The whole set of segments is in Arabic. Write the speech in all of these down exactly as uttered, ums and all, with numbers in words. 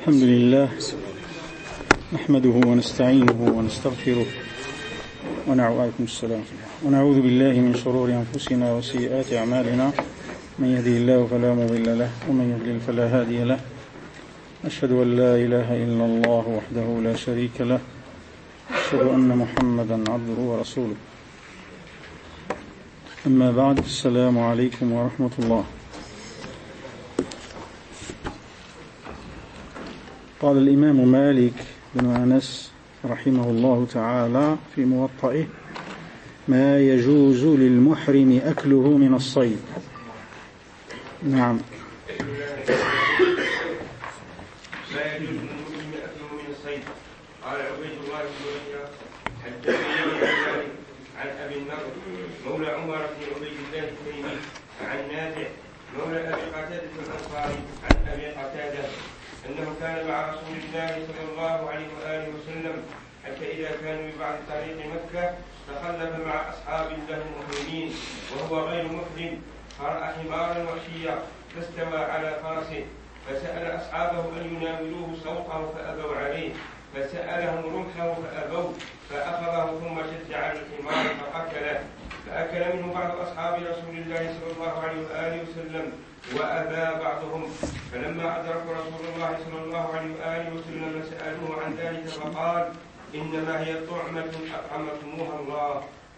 الحمد لله نحمده ونستعينه ونستغفره ونعوذ السلام ونعوذ بالله من شرور أنفسنا وسيئات أعمالنا، من يهده الله فلا مضل له ومن يضلل فلا هادي له. أشهد أن لا إله إلا الله وحده لا شريك له، أشهد أن محمدا عبده ورسوله. أما بعد، السلام عليكم ورحمة الله. قال الإمام مالك بن أنس رحمه الله تعالى في موطئه: ما يجوز للمحرم أكله من الصيد. نعم. ما يجوز للمحرم أكله من الصيد. قال عبيد الله بن ربيعة حدثني عن أبي النضر مولى عمر بن عبيد الله التيمي عن نافع مولى أبي قتادة الأنصاري عن أبي قتادة أنه كان مع رسول الله صلى الله عليه وآله وسلم، حتى إذا كانوا ببعض طريق مكة تخلف مع أصحاب له محرمين وهو غير محرم، فرأى حمارا وحشيا فاستوى على فرسه، فسأل أصحابه أن يناولوه سوقه فأبوا عليه، فسألهم رمحه فأبوا، فأخذه ثم شد على الحمار فقتله، فأكل منه بعض أصحاب رسول الله صلى الله عليه وآله وسلم وأبى بعضهم. فلما أدركوا رسول الله صلى الله عليه وآله وسلم سألوه عن ذلك فقال: إنما هي طعمة أطعمتموها الله.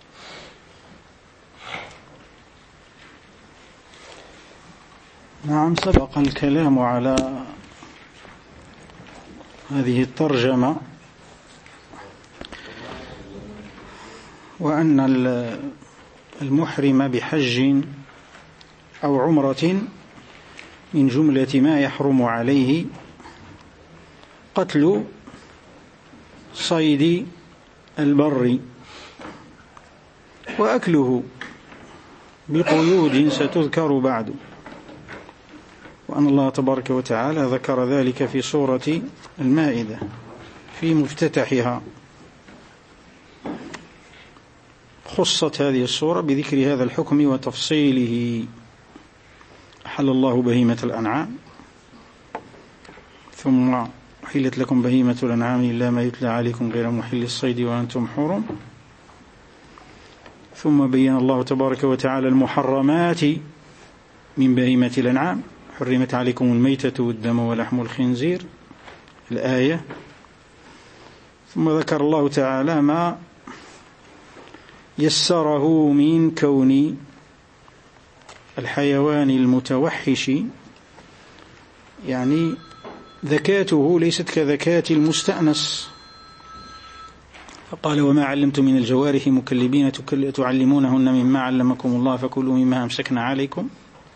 نعم، سبق الكلام على هذه الترجمة، وأن المحرم بحج أو عمرة من جملة ما يحرم عليه قتل صيد البر وأكله بقيود ستذكر بعد، وأن الله تبارك وتعالى ذكر ذلك في سورة المائدة في مفتتحها. خصت هذه السورة بذكر هذا الحكم وتفصيله. أحل الله بهيمة الأنعام، ثم أحلت لكم بهيمة الأنعام إلا ما يتلى عليكم غير محل الصيد وأنتم حرم، ثم بين الله تبارك وتعالى المحرمات من بهيمة الأنعام: حرمت عليكم الميتة والدم ولحم الخنزير، الآية. ثم ذكر الله تعالى ما يسره من كون الحيوان المتوحش، يعني ذكاته ليست كذكاة المستأنس، فقال: وما علمتم من الجوارح مكلبين تعلمونهن مما علمكم الله فكلوا مما أمسكنا عليكم.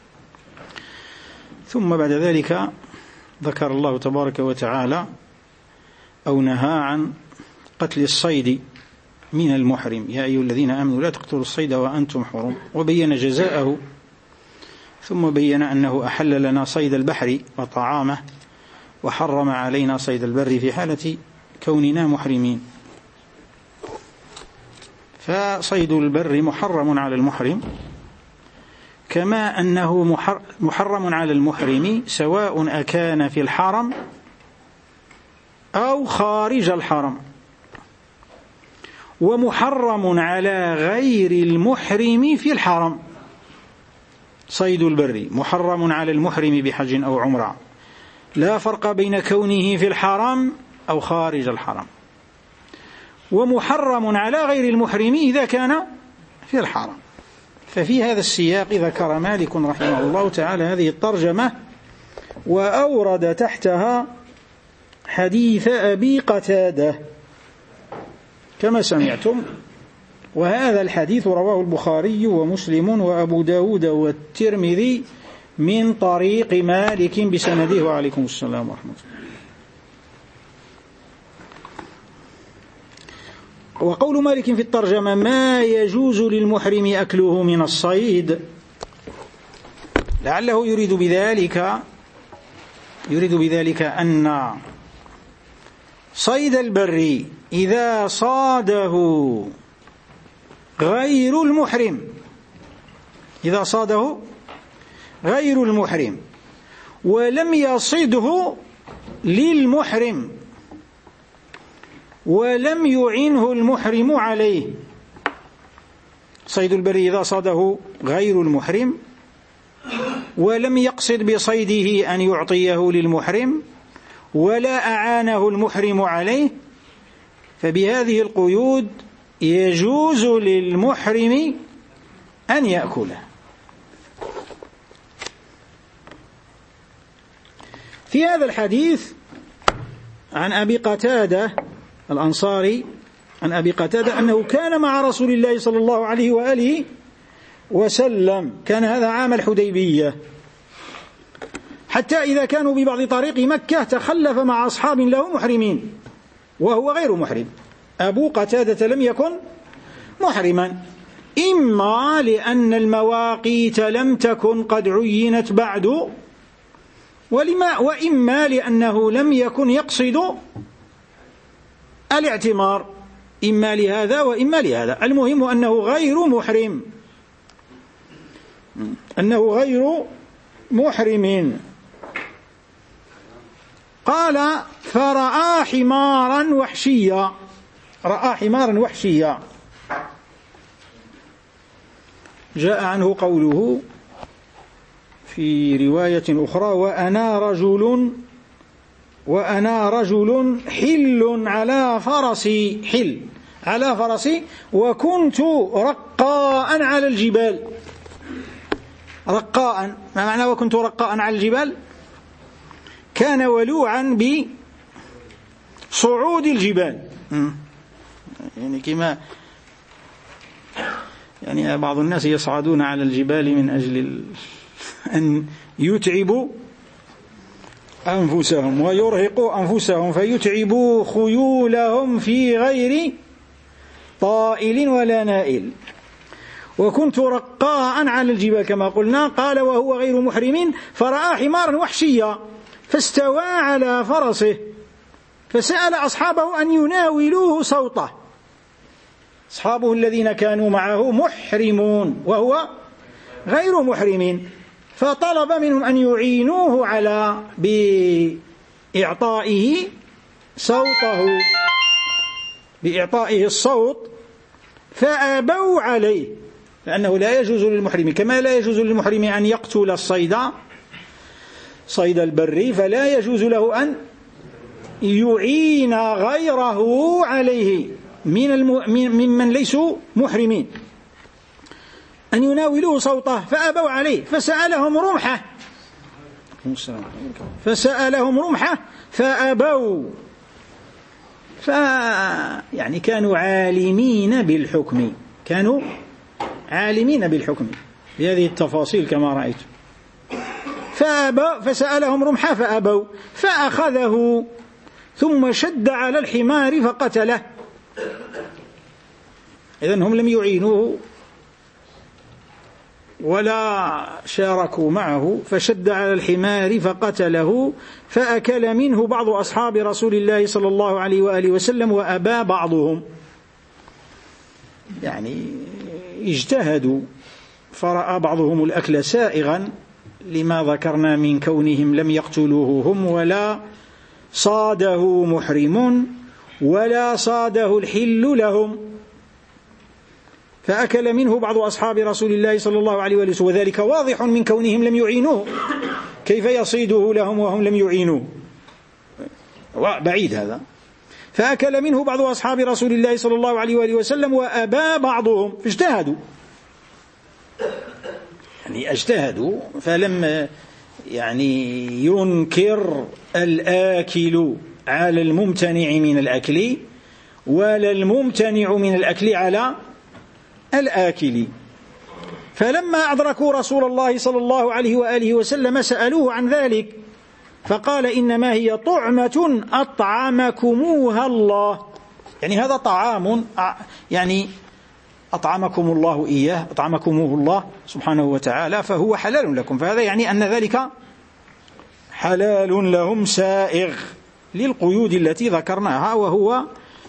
ثم بعد ذلك ذكر الله تبارك وتعالى أو نهى عن قتل الصيد من المحرم: يا أيها الذين آمنوا لا تقتلوا الصيد وأنتم حرم، وبين جزاءه. ثم بين أنه أحل لنا صيد البحر وطعامه، وحرم علينا صيد البر في حالة كوننا محرمين. فصيد البر محرم على المحرم، كما أنه محرم على المحرم سواء أكان في الحرم أو خارج الحرم، ومحرم على غير المحرم في الحرم. صيد البر محرم على المحرم بحج أو عمرة، لا فرق بين كونه في الحرم أو خارج الحرم، ومحرم على غير المحرم إذا كان في الحرم. ففي هذا السياق ذكر مالك رحمه الله تعالى هذه الترجمة، وأورد تحتها حديث أبي قتادة كما سمعتم، وهذا الحديث رواه البخاري ومسلم وأبو داود والترمذي من طريق مالك بسنده. وعليكم السلام ورحمة الله. وقول مالك في الترجمة: ما يجوز للمحرم أكله من الصيد، لعله يريد بذلك يريد بذلك أن صيد البر إذا صاده غير المحرم إذا صاده غير المحرم ولم يصده للمحرم ولم يعنه المحرم عليه. صيد البر إذا صاده غير المحرم ولم يقصد بصيده أن يعطيه للمحرم ولا أعانه المحرم عليه، فبهذه القيود يجوز للمحرم أن يأكله. في هذا الحديث عن أبي قتادة الأنصاري عن أبي قتادة أنه كان مع رسول الله صلى الله عليه وآله وسلم، كان هذا عام الحديبية، حتى إذا كانوا ببعض طريق مكة تخلف مع أصحاب له محرمين وهو غير محرم. أبو قتادة لم يكن محرما، إما لأن المواقيت لم تكن قد عينت بعد، ولما وإما لأنه لم يكن يقصد الاعتمار، إما لهذا وإما لهذا. المهم أنه غير محرم، أنه غير محرم. قال فرأى حمارا وحشيا، رأى حمارا وحشيا. جاء عنه قوله في رواية أخرى وأنا رجل وأنا رجل حل على فرسي، حل على فرسي وكنت رقاء على الجبال. رقاء ما معنى وكنت رقاء على الجبال؟ كان ولوعا بصعود الجبال، يعني كما يعني بعض الناس يصعدون على الجبال من أجل أن يتعبوا أنفسهم ويرهقوا أنفسهم فيتعبوا خيولهم في غير طائل ولا نائل. وكنت رقاء على الجبال كما قلنا. قال وهو غير محرم فرأى حمارا وحشيا فاستوى على فرسه فسأل أصحابه أن يناولوه صوته. أصحابه الذين كانوا معه محرمون وهو غير محرم، فطلب منهم أن يعينوه على بإعطائه صوته، بإعطائه الصوت، فأبوا عليه، لأنه لا يجوز للمحرم كما لا يجوز للمحرم أن يقتل الصيد صيد البر، فلا يجوز له أن يعين غيره عليه من الم... ممن ليسوا محرمين أن يناولوه صوته، فأبوا عليه. فسألهم رمحة فسألهم رمحة فأبوا، ف يعني كانوا عالمين بالحكم، كانوا عالمين بالحكم بهذه التفاصيل كما رأيت. فأبوا فسألهم رمحة فأبوا، فأخذه ثم شد على الحمار فقتله. إذن هم لم يعينوه ولا شاركوا معه، فشد على الحمار فقتله، فأكل منه بعض أصحاب رسول الله صلى الله عليه وآله وسلم وأبى بعضهم. يعني اجتهدوا، فرأى بعضهم الأكل سائغا لما ذكرنا من كونهم لم يقتلوه هم ولا صاده محرم ولا صاده الحل لهم، فأكل منه بعض أصحاب رسول الله صلى الله عليه وسلم، وذلك واضح من كونهم لم يعينوه، كيف يصيده لهم وهم لم يعينوه؟ بعيد هذا. فأكل منه بعض أصحاب رسول الله صلى الله عليه وآله وسلم وأبى بعضهم، فاجتهدوا، يعني اجتهدوا، فلم يعني ينكر الآكل على الممتنع من الأكل ولا الممتنع من الأكل على الآكل. فلما أدركوا رسول الله صلى الله عليه وآله وسلم سألوه عن ذلك، فقال إنما هي طعمة أطعمكموها الله، يعني هذا طعام يعني أطعمكم الله إياه، أطعمكموه الله سبحانه وتعالى، فهو حلال لكم، فهذا يعني أن ذلك حلال لهم سائغ للقيود التي ذكرناها، وهو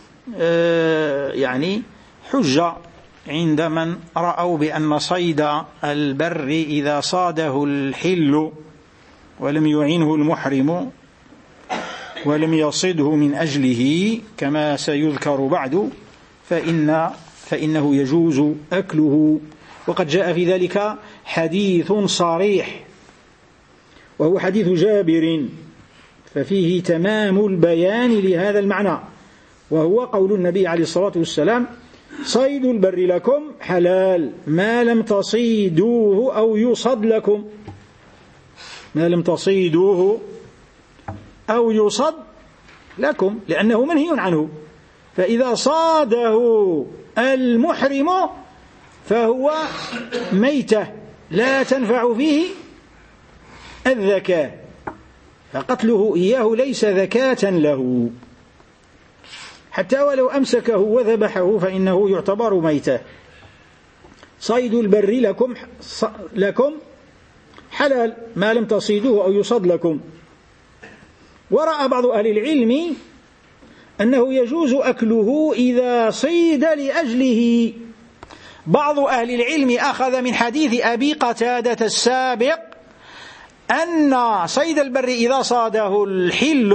يعني حجة عند من رأوا بأن صيد البر إذا صاده الحل ولم يعينه المحرم ولم يصده من أجله كما سيذكر بعد فإن فإنه يجوز أكله. وقد جاء في ذلك حديث صريح وهو حديث جابر، ففيه تمام البيان لهذا المعنى، وهو قول النبي عليه الصلاة والسلام: صيد البر لكم حلال ما لم تصيدوه أو يصد لكم، ما لم تصيدوه أو يصد لكم، لأنه منهي عنه. فإذا صاده المحرم فهو ميتة لا تنفع فيه الذكاة، فقتله إياه ليس ذكاة له، حتى ولو أمسكه وذبحه فإنه يعتبر ميتة. صيد البر لكم لكم حلال ما لم تصيدوه أو يصد لكم. ورأى بعض أهل العلم أنه يجوز أكله إذا صيد لأجله. بعض أهل العلم أخذ من حديث أبي قتادة السابق أن صيد البر إذا صاده الحل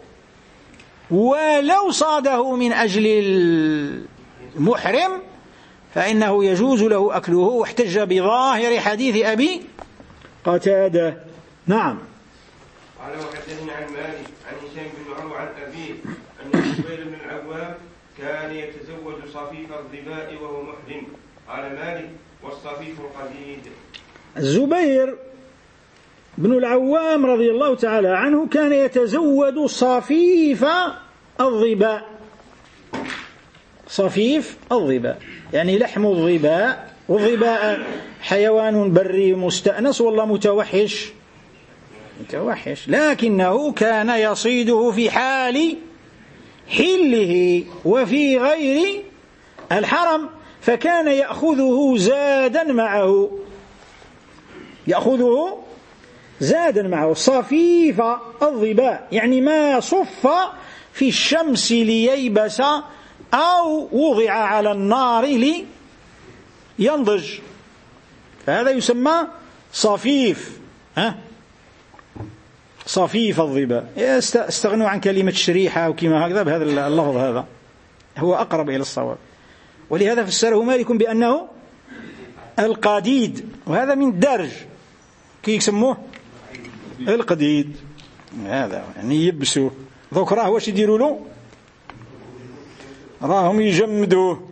ولو صاده من أجل المحرم فإنه يجوز له أكله، واحتج بظاهر حديث أبي قتادة. نعم. قال وحدثني عن مالك عن هشام بن عروة عن أبيه أن الزبير بن العوام كان يتزوج صفيف الظباء وهو محرم. قال مالك: والصفيف القديد. الزبير بن العوام رضي الله تعالى عنه كان يتزوج صفيف الظباء. صفيف الظباء يعني لحم الظباء، والظباء حيوان بري مستأنس والله متوحش متوحش، لكنه كان يصيده في حال حله وفي غير الحرم، فكان يأخذه زادا معه يأخذه زادا معه صفيف الظباء يعني ما صف في الشمس لييبس أو وضع على النار لينضج، فهذا يسمى صفيف. ها صفيف الظباء. استغنوا عن كلمة شريحة أو كما هكذا، بهذا اللفظ هذا هو أقرب إلى الصواب، ولهذا فسره مالك بأنه القديد، وهذا من الدرج كي يسموه القديد، هذا يعني يبسوه ذوك راه واش يديروا له، راهم يجمدوه،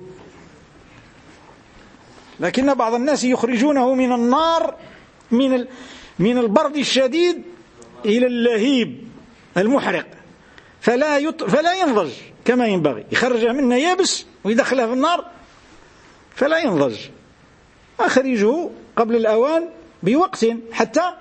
لكن بعض الناس يخرجونه من النار من من البرد الشديد إلى اللهيب المحرق فلا يط... فلا ينضج كما ينبغي، يخرجه منه يابس ويدخله في النار فلا ينضج، أخرجه قبل الأوان بوقت حتى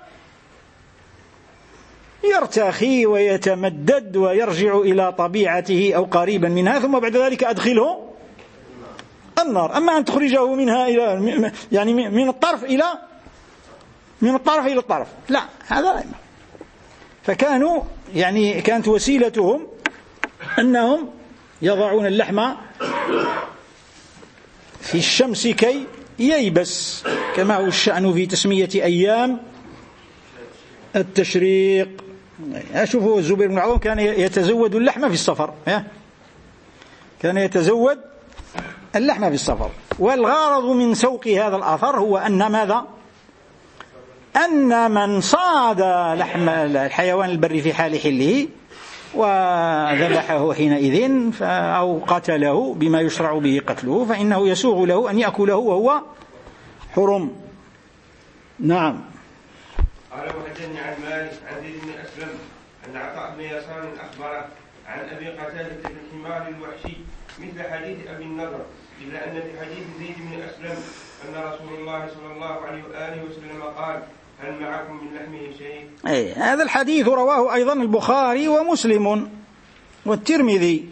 يرتخي ويتمدد ويرجع إلى طبيعته أو قريبا منها، ثم بعد ذلك أدخله النار. أما أن تخرجه منها إلى يعني من الطرف إلى من الطرف إلى الطرف لا، هذا لا. فكانوا يعني كانت وسيلتهم أنهم يضعون اللحم في الشمس كي ييبس، كما هو الشأن في تسمية أيام التشريق. أشوفوا الزبير بن العوام كان يتزود اللحم في السفر، كان يتزود اللحم في السفر. والغرض من سوق هذا الأثر هو أن ماذا؟ أن من صاد لحم الحيوان البري في حال حله وذبحه حينئذ أو قتله بما يشرع به قتله فإنه يسوغ له أن يأكله وهو حرم. نعم. قال وحدثني عن مالك عن زيد بن أسلم أن عطاء بن يسار أخبره عن أبي قتادة بن الحمار الوحشي مثل حديث أبي النضر، إلا أن في حديث زيد بن أسلم أن رسول الله صلى الله عليه وآله وسلم قال: هل معكم من لحمه شيء؟ أي هذا الحديث رواه أيضا البخاري ومسلم والترمذي،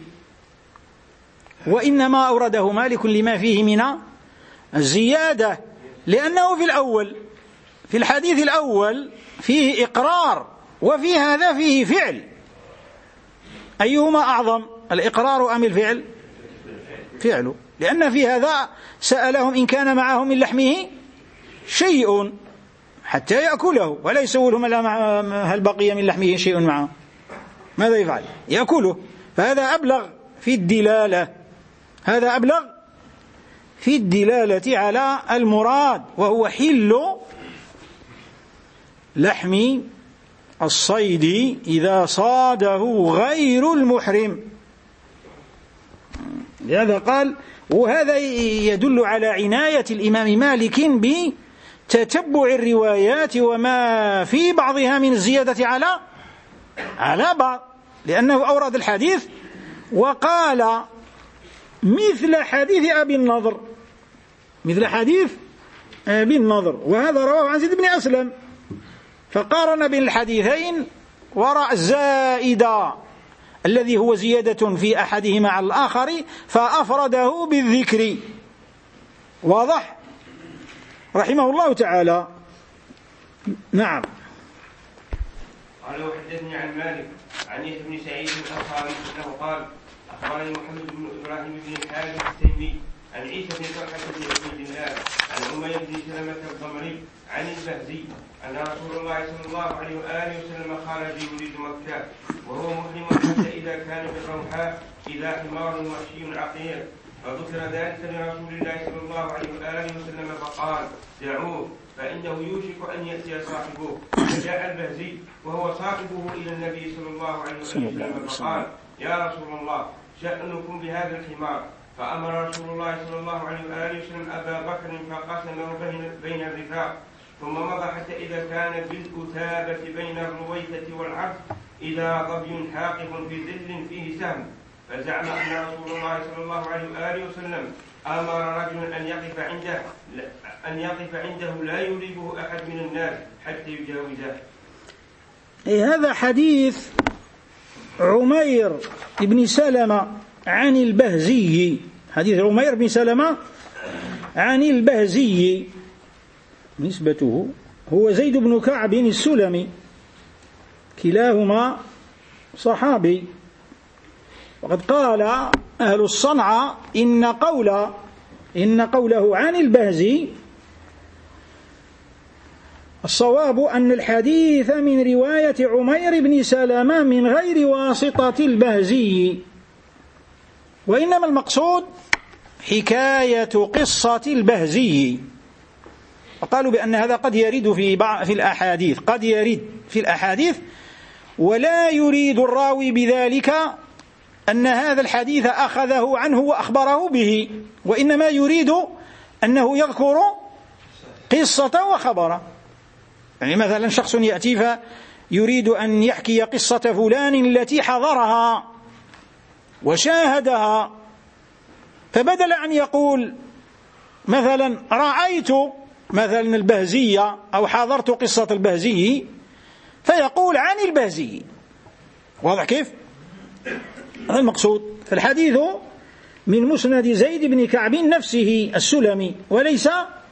وإنما أورده مالك لما فيه من الزيادة، لأنه في الأول في الحديث الأول فيه إقرار وفي هذا فيه فعل، أيهما أعظم الإقرار أم الفعل؟ فعله، لأن في هذا سألهم إن كان معهم من لحمه شيء حتى يأكله، ولا يسول لهم هل بقي من لحمه شيء معه، ماذا يفعل؟ يأكله. فهذا أبلغ في الدلالة، هذا أبلغ في الدلالة على المراد، وهو حل لحم الصيد إذا صاده غير المحرم. لهذا قال، وهذا يدل على عناية الإمام مالك بتتبع الروايات وما في بعضها من الزيادة على على بعض، لأنه أورد الحديث وقال مثل حديث أبي النضر، مثل حديث أبي النضر، وهذا رواه عن زيد بن أسلم، فقارن بين الحديثين وراء الزائدة الذي هو زيادة في أحدهما على الآخر فأفرده بالذكر. واضح؟ رحمه الله تعالى. نعم. قال وحدثني عن مالك عن يحيى بن سعيد الأنصاري أنه قال أخبرني محمد بن إبراهيم بن الحارث التيمي عن عيسى بن طلحة بن عبيد الله عن أمية بن سلمة الضمري عن البهزي أن رسول الله صلى الله عليه وآله وسلم خرج يريد مكة وهو محرم حتى إذا كان بالروحاء إذا حمار وحشي عقير، فذكر ذلك لرسول الله صلى الله عليه وآله وسلم فقال دعوه فإنه يوشك أن يأتي صاحبه. فجاء البهزي وهو صاحبه إلى النبي صلى الله عليه وسلم فقال يا رسول الله شأنكم بهذا الحمار. فأمر رسول الله صلى الله عليه وآله وسلم أبا بكر فقسمه بين الرفاق، ثم مضى حتى إذا كان بالكتابة بين الرويثة والعبد إذا ظبي حاقف في ظل فيه سهم، فزعم أن رسول الله صلى الله عليه وآله وسلم أمر رجلا أن يقف عنده أن يقف عنده لا يريبه أحد من الناس حتى يجاوزه. هذا حديث عمير بن سلمة عن البهزي، حديث عمير بن سلمة عن البهزي، نسبته هو زيد بن كعب السلمي، كلاهما صحابي. وقد قال أهل الصنعة إن قول إن قوله عن البهزي الصواب أن الحديث من رواية عمير بن سلمة من غير واسطة البهزي، وإنما المقصود حكاية قصة البهزي. وقالوا بأن هذا قد يرد في بعض في الأحاديث، قد يرد في الأحاديث ولا يريد الراوي بذلك أن هذا الحديث أخذه عنه وأخبره به، وإنما يريد أنه يذكر قصة وخبره. يعني مثلا شخص يأتي فيريد أن يحكي قصة فلان التي حضرها وشاهدها، فبدل أن يقول مثلا رأيت مثلا البهزية أو حضرت قصة البهزي، فيقول عن البهزي. واضح كيف؟ هذا المقصود. فالحديث من مسند زيد بن كعب نفسه السلمي، وليس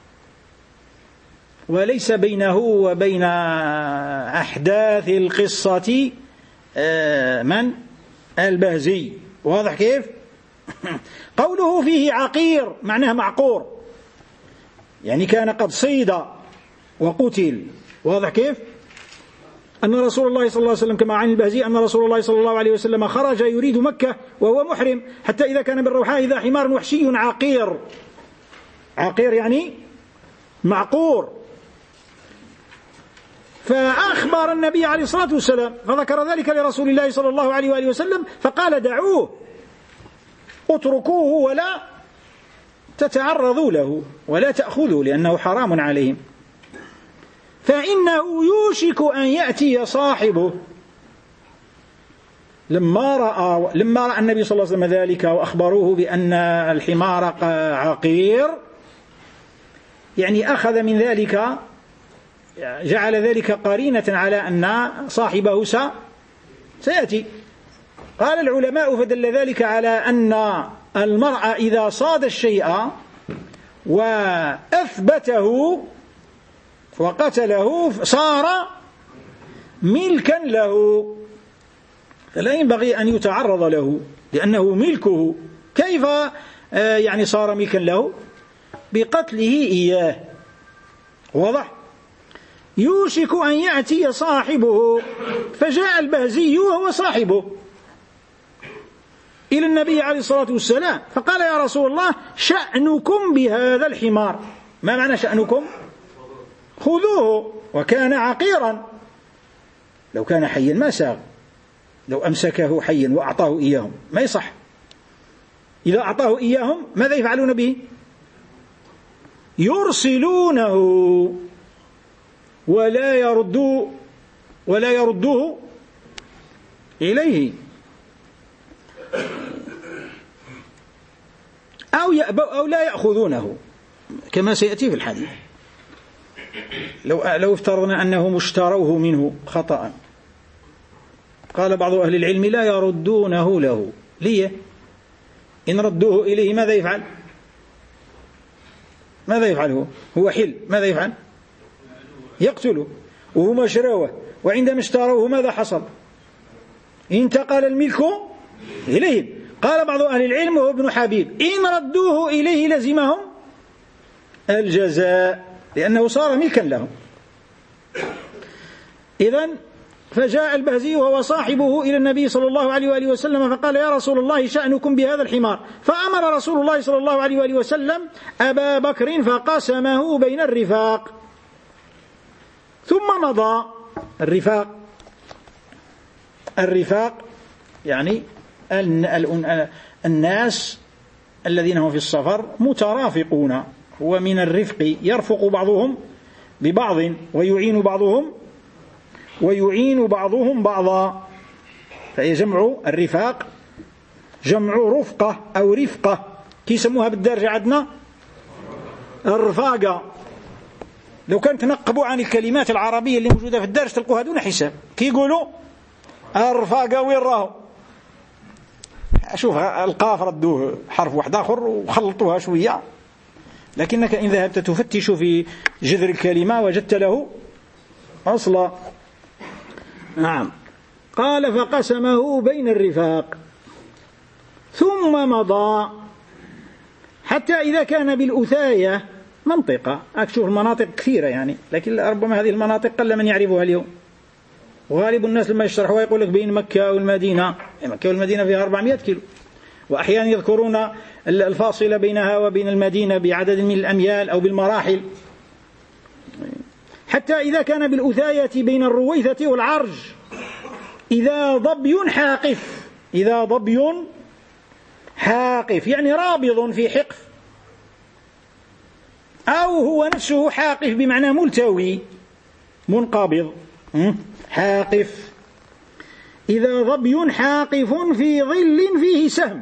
وليس بينه وبين أحداث القصة من البهزي. واضح كيف؟ قوله فيه عقير معناه معقور، يعني كان قد صيد وقتل. واضح كيف؟ أن رسول الله صلى الله عليه وسلم كما عن البهزي أن رسول الله صلى الله عليه وسلم خرج يريد مكة وهو محرم حتى إذا كان بالروحاء إذا حمار وحشي عقير، عقير يعني معقور، فأخبر النبي عليه الصلاة والسلام فذكر ذلك لرسول الله صلى الله عليه وآله وسلم فقال دعوه اتركوه ولا تتعرضوا له ولا تأخذوا لأنه حرام عليهم، فإنه يوشك أن يأتي صاحبه. لما رأى لما رأى النبي صلى الله عليه وسلم ذلك وأخبروه بأن الحمار عقير، يعني أخذ من ذلك، جعل ذلك قرينة على أن صاحبه سيأتي. قال العلماء فدل ذلك على أن المرء إذا صاد الشيء وأثبته وقتله صار ملكا له، فلا ينبغي أن يتعرض له لأنه ملكه. كيف يعني صار ملكا له؟ بقتله إياه. واضح؟ يوشك أن يأتي صاحبه. فجاء البهزي وهو صاحبه إلى النبي عليه الصلاة والسلام فقال يا رسول الله شأنكم بهذا الحمار. ما معنى شأنكم؟ خذوه، وكان عقيرا، لو كان حيا ما ساغ، لو أمسكه حيا وأعطاه إياهم ما يصح. إذا أعطاه إياهم ماذا يفعلون به؟ يرسلونه ولا يردوه ولا يردوه إليه، أو يأبوا أو لا يأخذونه كما سيأتي في الحديث. لو لو افترضنا أنهم اشتروه منه خطأ، قال بعض أهل العلم لا يردونه له. ليه؟ إن ردوه إليه ماذا يفعل؟ ماذا يفعله؟ هو حل، ماذا يفعل؟ يقتله. وهم شروه، وعندما اشتروه ماذا حصل؟ انتقل الملك إليهم. قال بعض أهل العلم وهو ابن حبيب إن ردوه إليه لزمهم الجزاء لأنه صار ملكا لهم. إذن فجاء البهزي وهو صاحبه إلى النبي صلى الله عليه وآله وسلم فقال يا رسول الله شأنكم بهذا الحمار. فأمر رسول الله صلى الله عليه وآله وسلم أبا بكر فقسمه بين الرفاق ثم مضى. الرفاق الرفاق يعني الناس الذين هم في السفر مترافقون، هو من الرفق، يرفق بعضهم ببعض ويعين بعضهم ويعين بعضهم بعضا، فهي جمع الرفاق جمع رفقة أو رفقة. كي يسموها بالدارجة عندنا الرفاقة. لو كانت تنقبوا عن الكلمات العربية اللي موجودة في الدارجة تلقوها دون حساب. كي يقولوا الرفاقة وين راهو، شوف القاف ردوه حرف واحد آخر وخلطوها شوية، لكنك إن ذهبت تفتش في جذر الكلمة وجدت له أصلا. نعم. قال فقسمه بين الرفاق ثم مضى حتى إذا كان بالأثاية منطقة، أكشوف المناطق كثيرة يعني، لكن ربما هذه المناطق قل من يعرفها اليوم. وغالب الناس لما يشرحوا يقول لك بين مكة والمدينة، مكة والمدينة فيها أربعمائة كيلو، وأحيانا يذكرون الفاصلة بينها وبين المدينة بعدد من الأميال أو بالمراحل. حتى إذا كان بالأثاية بين الرويثة والعرج إذا ضبي حاقف. إذا ضبي حاقف يعني رابض في حقف، أو هو نفسه حاقف بمعنى ملتوي منقبض. حاقف إذا ضبي حاقف في ظل فيه سهم.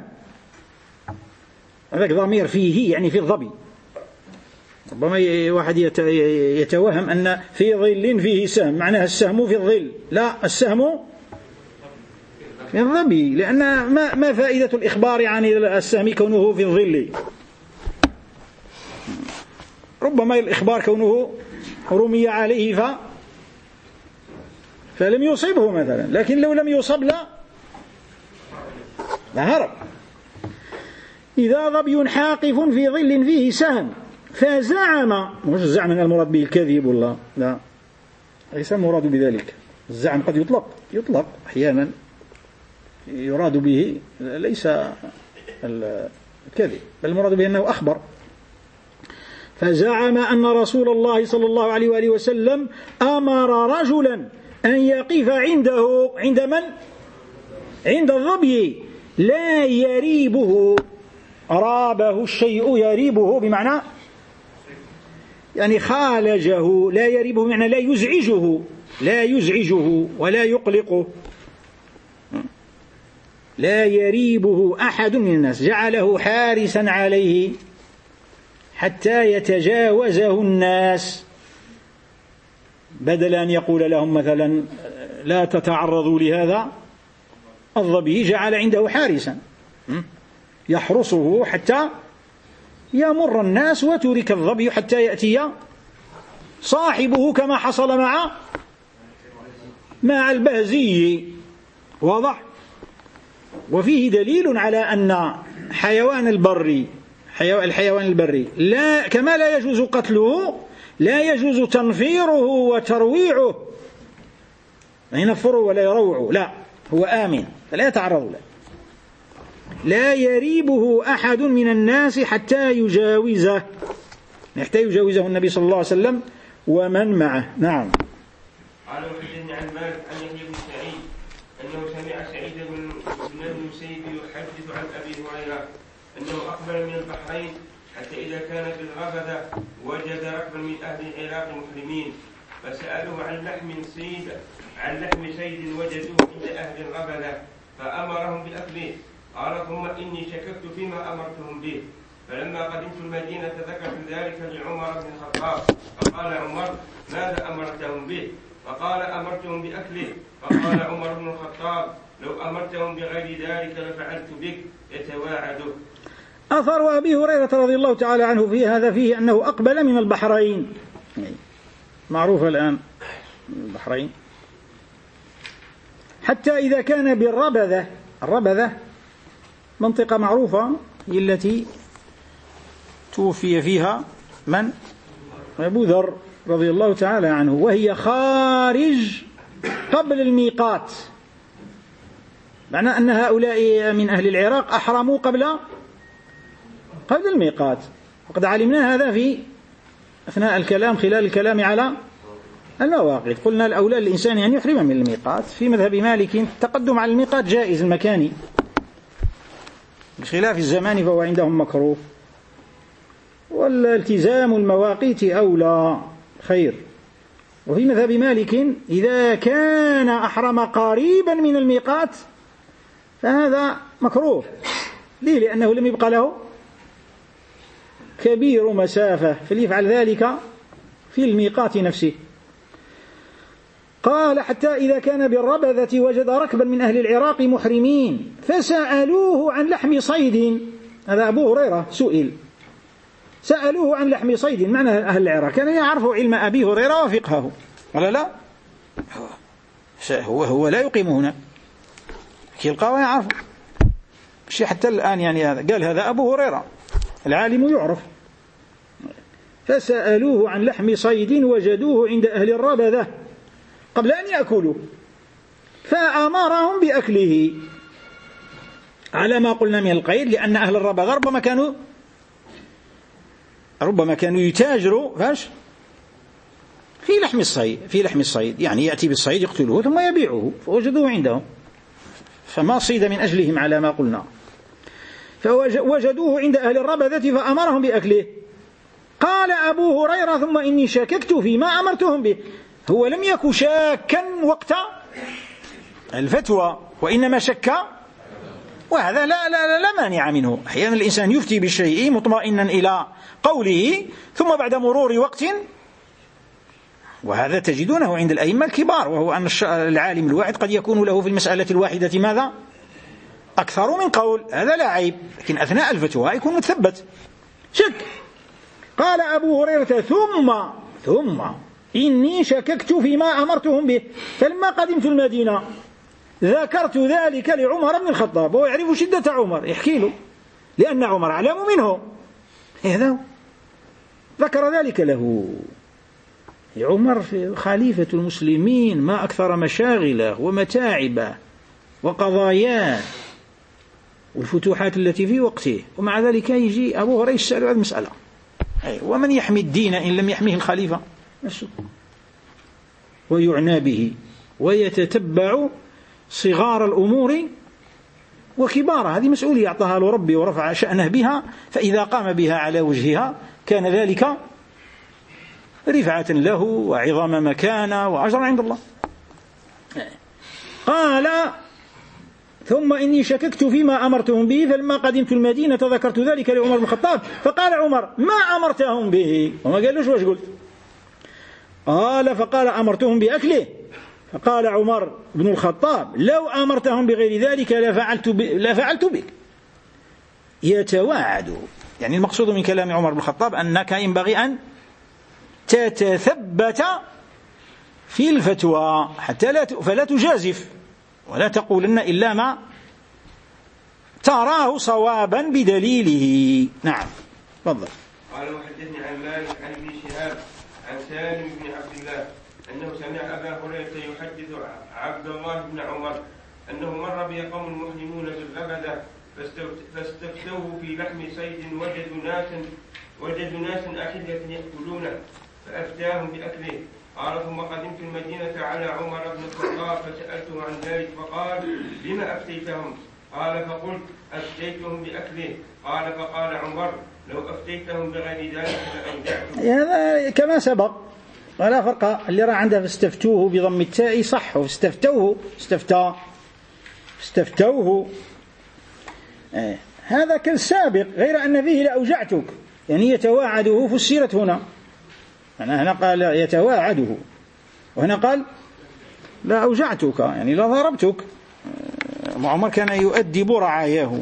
هذاك ضمير فيه يعني في الظبي. ربما واحد يتوهم أن في ظل فيه سهم معناها السهم في الظل، لا، السهم في الظبي، لأن ما, ما فائدة الإخبار عن السهم كونه في الظل؟ ربما الإخبار كونه رمي عليه ف فلم يصبه مثلا، لكن لو لم يصب لا لهرب. إذا ظبي حاقف في ظل فيه سهم فزعم، مش الزعم من المراد به الكذب والله لا، ليس المراد بذلك. الزعم قد يطلق يطلق أحيانا يراد به ليس الكذب، بل المراد به أنه أخبر. فزعم أن رسول الله صلى الله عليه وآله وسلم أمر رجلا أن يقف عنده. عند من؟ عند الظبي. لا يريبه، رابه الشيء يريبه بمعنى يعني خالجه. لا يريبه بمعنى لا يزعجه، لا يزعجه ولا يقلقه. لا يريبه أحد من الناس، جعله حارسا عليه حتى يتجاوزه الناس، بدل أن يقول لهم مثلا لا تتعرضوا لهذا الظبي، جعل عنده حارسا يحرسه حتى يمر الناس وترك الظبي حتى يأتي صاحبه، كما حصل مع مع البهزي. واضح؟ وفيه دليل على أن حيوان البري الحيوان البري لا كما لا يجوز قتله، لا يجوز تنفيره وترويعه، لا ينفره ولا يروع، لا، هو آمن فلا يتعرض له. لا يريبه أحد من الناس حتى يجاوزه، حتى يجاوزه النبي صلى الله عليه وسلم ومن معه. نعم. قال وحدثني عن مالك عن يحيى بن سعيد أنه سمع سعيد بن المسيب يحدث عن أبي هريرة أنه أقبل من البحرين حتى إذا كان في الربذة وجد ركبا من أهل العراق مسلمين فسألوه عن لحم صيد عن لحم صيد وجدوه عند أهل الربذة فأمرهم بأكله. قال ثم إني شككت فيما أمرتهم به، فلما قدمت المدينة ذكرت ذلك لعمر بن الخطاب فقال عمر ماذا أمرتهم به؟ فقال أمرتهم بأكله. فقال عمر بن الخطاب لو أمرتهم بغير ذلك لفعلت بك، يتواعده. أثر أبي هريرة رضي الله تعالى عنه في هذا فيه أنه أقبل من البحرين، معروفة الآن البحرين، حتى إذا كان بالربذة. الربذة منطقة معروفة هي التي توفي فيها من؟ أبو ذر رضي الله تعالى عنه، وهي خارج قبل الميقات، معنى أن هؤلاء من أهل العراق أحرموا قبل قبل الميقات، وقد علمنا هذا في أثناء الكلام خلال الكلام على المواقيت. قلنا الأولى للإنسان أن يحرم من الميقات. في مذهب مالك التقدم على الميقات جائز المكاني، بخلاف الزمان فهو عندهم مكروه، والالتزام المواقيت أولى خير. وفي مذهب مالك إذا كان أحرم قريبا من الميقات فهذا مكروه. ليه؟ لأنه لم يبقى له كبير مسافة، فليفعل ذلك في الميقات نفسه. قال حتى إذا كان بالربذة وجد ركبا من أهل العراق محرمين فسألوه عن لحم صيد. هذا أبو هريرة سئل، سألوه عن لحم صيد، معنى أهل العراق كان يعرف علم أبي هريرة وفقهه ولا لا؟ هو هو لا يقيم هنا، يلقاه يعرف شيء حتى الآن. يعني هذا قال هذا أبو هريرة العالم يعرف. فسألوه عن لحم صيد وجدوه عند أهل الربذة قبل أن يأكلوا فأمرهم بأكله، على ما قلنا من القيد، لأن أهل الربذة ربما كانوا ربما كانوا يتاجروا فاش في لحم الصيد في لحم الصيد يعني يأتي بالصيد يقتلوه ثم يبيعه، فوجدوه عندهم فما صيد من أجلهم على ما قلنا، فوجدوه عند أهل الربذة فأمرهم بأكله. قال أبو هريرة ثم إني شككت فيما أمرتهم به. هو لم يكن شاكا وقت الفتوى، وإنما شك، وهذا لا, لا, لا مانع منه. أحيانا الإنسان يفتي بالشيء مطمئنا إلى قوله ثم بعد مرور وقت، وهذا تجدونه عند الأئمة الكبار، وهو أن العالم الواحد قد يكون له في المسألة الواحدة ماذا؟ أكثر من قول، هذا لا عيب، لكن أثناء الفتوى يكون مثبت شك. قال أبو هريرة ثم ثم إني شككت فيما أمرتهم به، فلما قدمت المدينة ذكرت ذلك لعمر بن الخطاب، وهو يعرف شدة عمر، يحكي له لأن عمر أعلم منه، هذا ذكر ذلك له. عمر خليفة المسلمين، ما أكثر مشاغله ومتاعبه وقضاياه والفتوحات التي في وقته، ومع ذلك يجي أبو هريرة يسأل عن المسألة. ومن يحمي الدين إن لم يحميه الخليفة؟ ويعنى به ويتتبع صغار الأمور وكبارها، هذه مسؤولية أعطاها له ربي ورفع شأنه بها، فإذا قام بها على وجهها كان ذلك رفعة له وعظام مكانة وأجر عند الله. قال ثم إني شككت فيما أمرتهم به، فلما قدمت المدينة ذكرت ذلك لعمر بن الخطاب، فقال عمر ما أمرتهم به؟ وما قالوش واش قلت؟ قال فقال أمرتهم بأكله. فقال عمر بن الخطاب لو أمرتهم بغير ذلك لفعلت, ب... لفعلت بك، يتواعد. يعني المقصود من كلام عمر بن الخطاب أنك ينبغي أن تتثبت في الفتوى حتى لا ت... فلا تجازف ولا تقولن إلا ما تراه صوابا بدليله. نعم تفضل. قال وحدثني عن مالك عن ابن شهاب عن سالم بن عبد الله أنه سمع أبا هريرة يحدث عبد الله بن عمر أنه مر بقوم محرمون بالربدة فاستفتوه في لحم صيد وجدوا ناسا وجدوا ناسا أحدة يأكلونه فأفتاهم بأكله. قال ثم قدمت المدينة على عمر بن الخطاب فسألته عن ذلك فقال لما أفتيتهم؟ قال فقلت أفتيتهم بأكله. قال فقال عمر لو أفتيتهم بغير ذلك لأودعتهم. هذا كما سبق ولا فرق. اللي راه عنده فاستفتوه بضم التاء صح واستفتوه استفتى استفتوه آه. هذا كالسابق غير أن فيه لأوجعتك يعني يتواعده فسرت هنا. أنا هنا قال يتواعده وهنا قال لا أوجعتك يعني لا ضربتك. عمر كان يؤدب رعاياه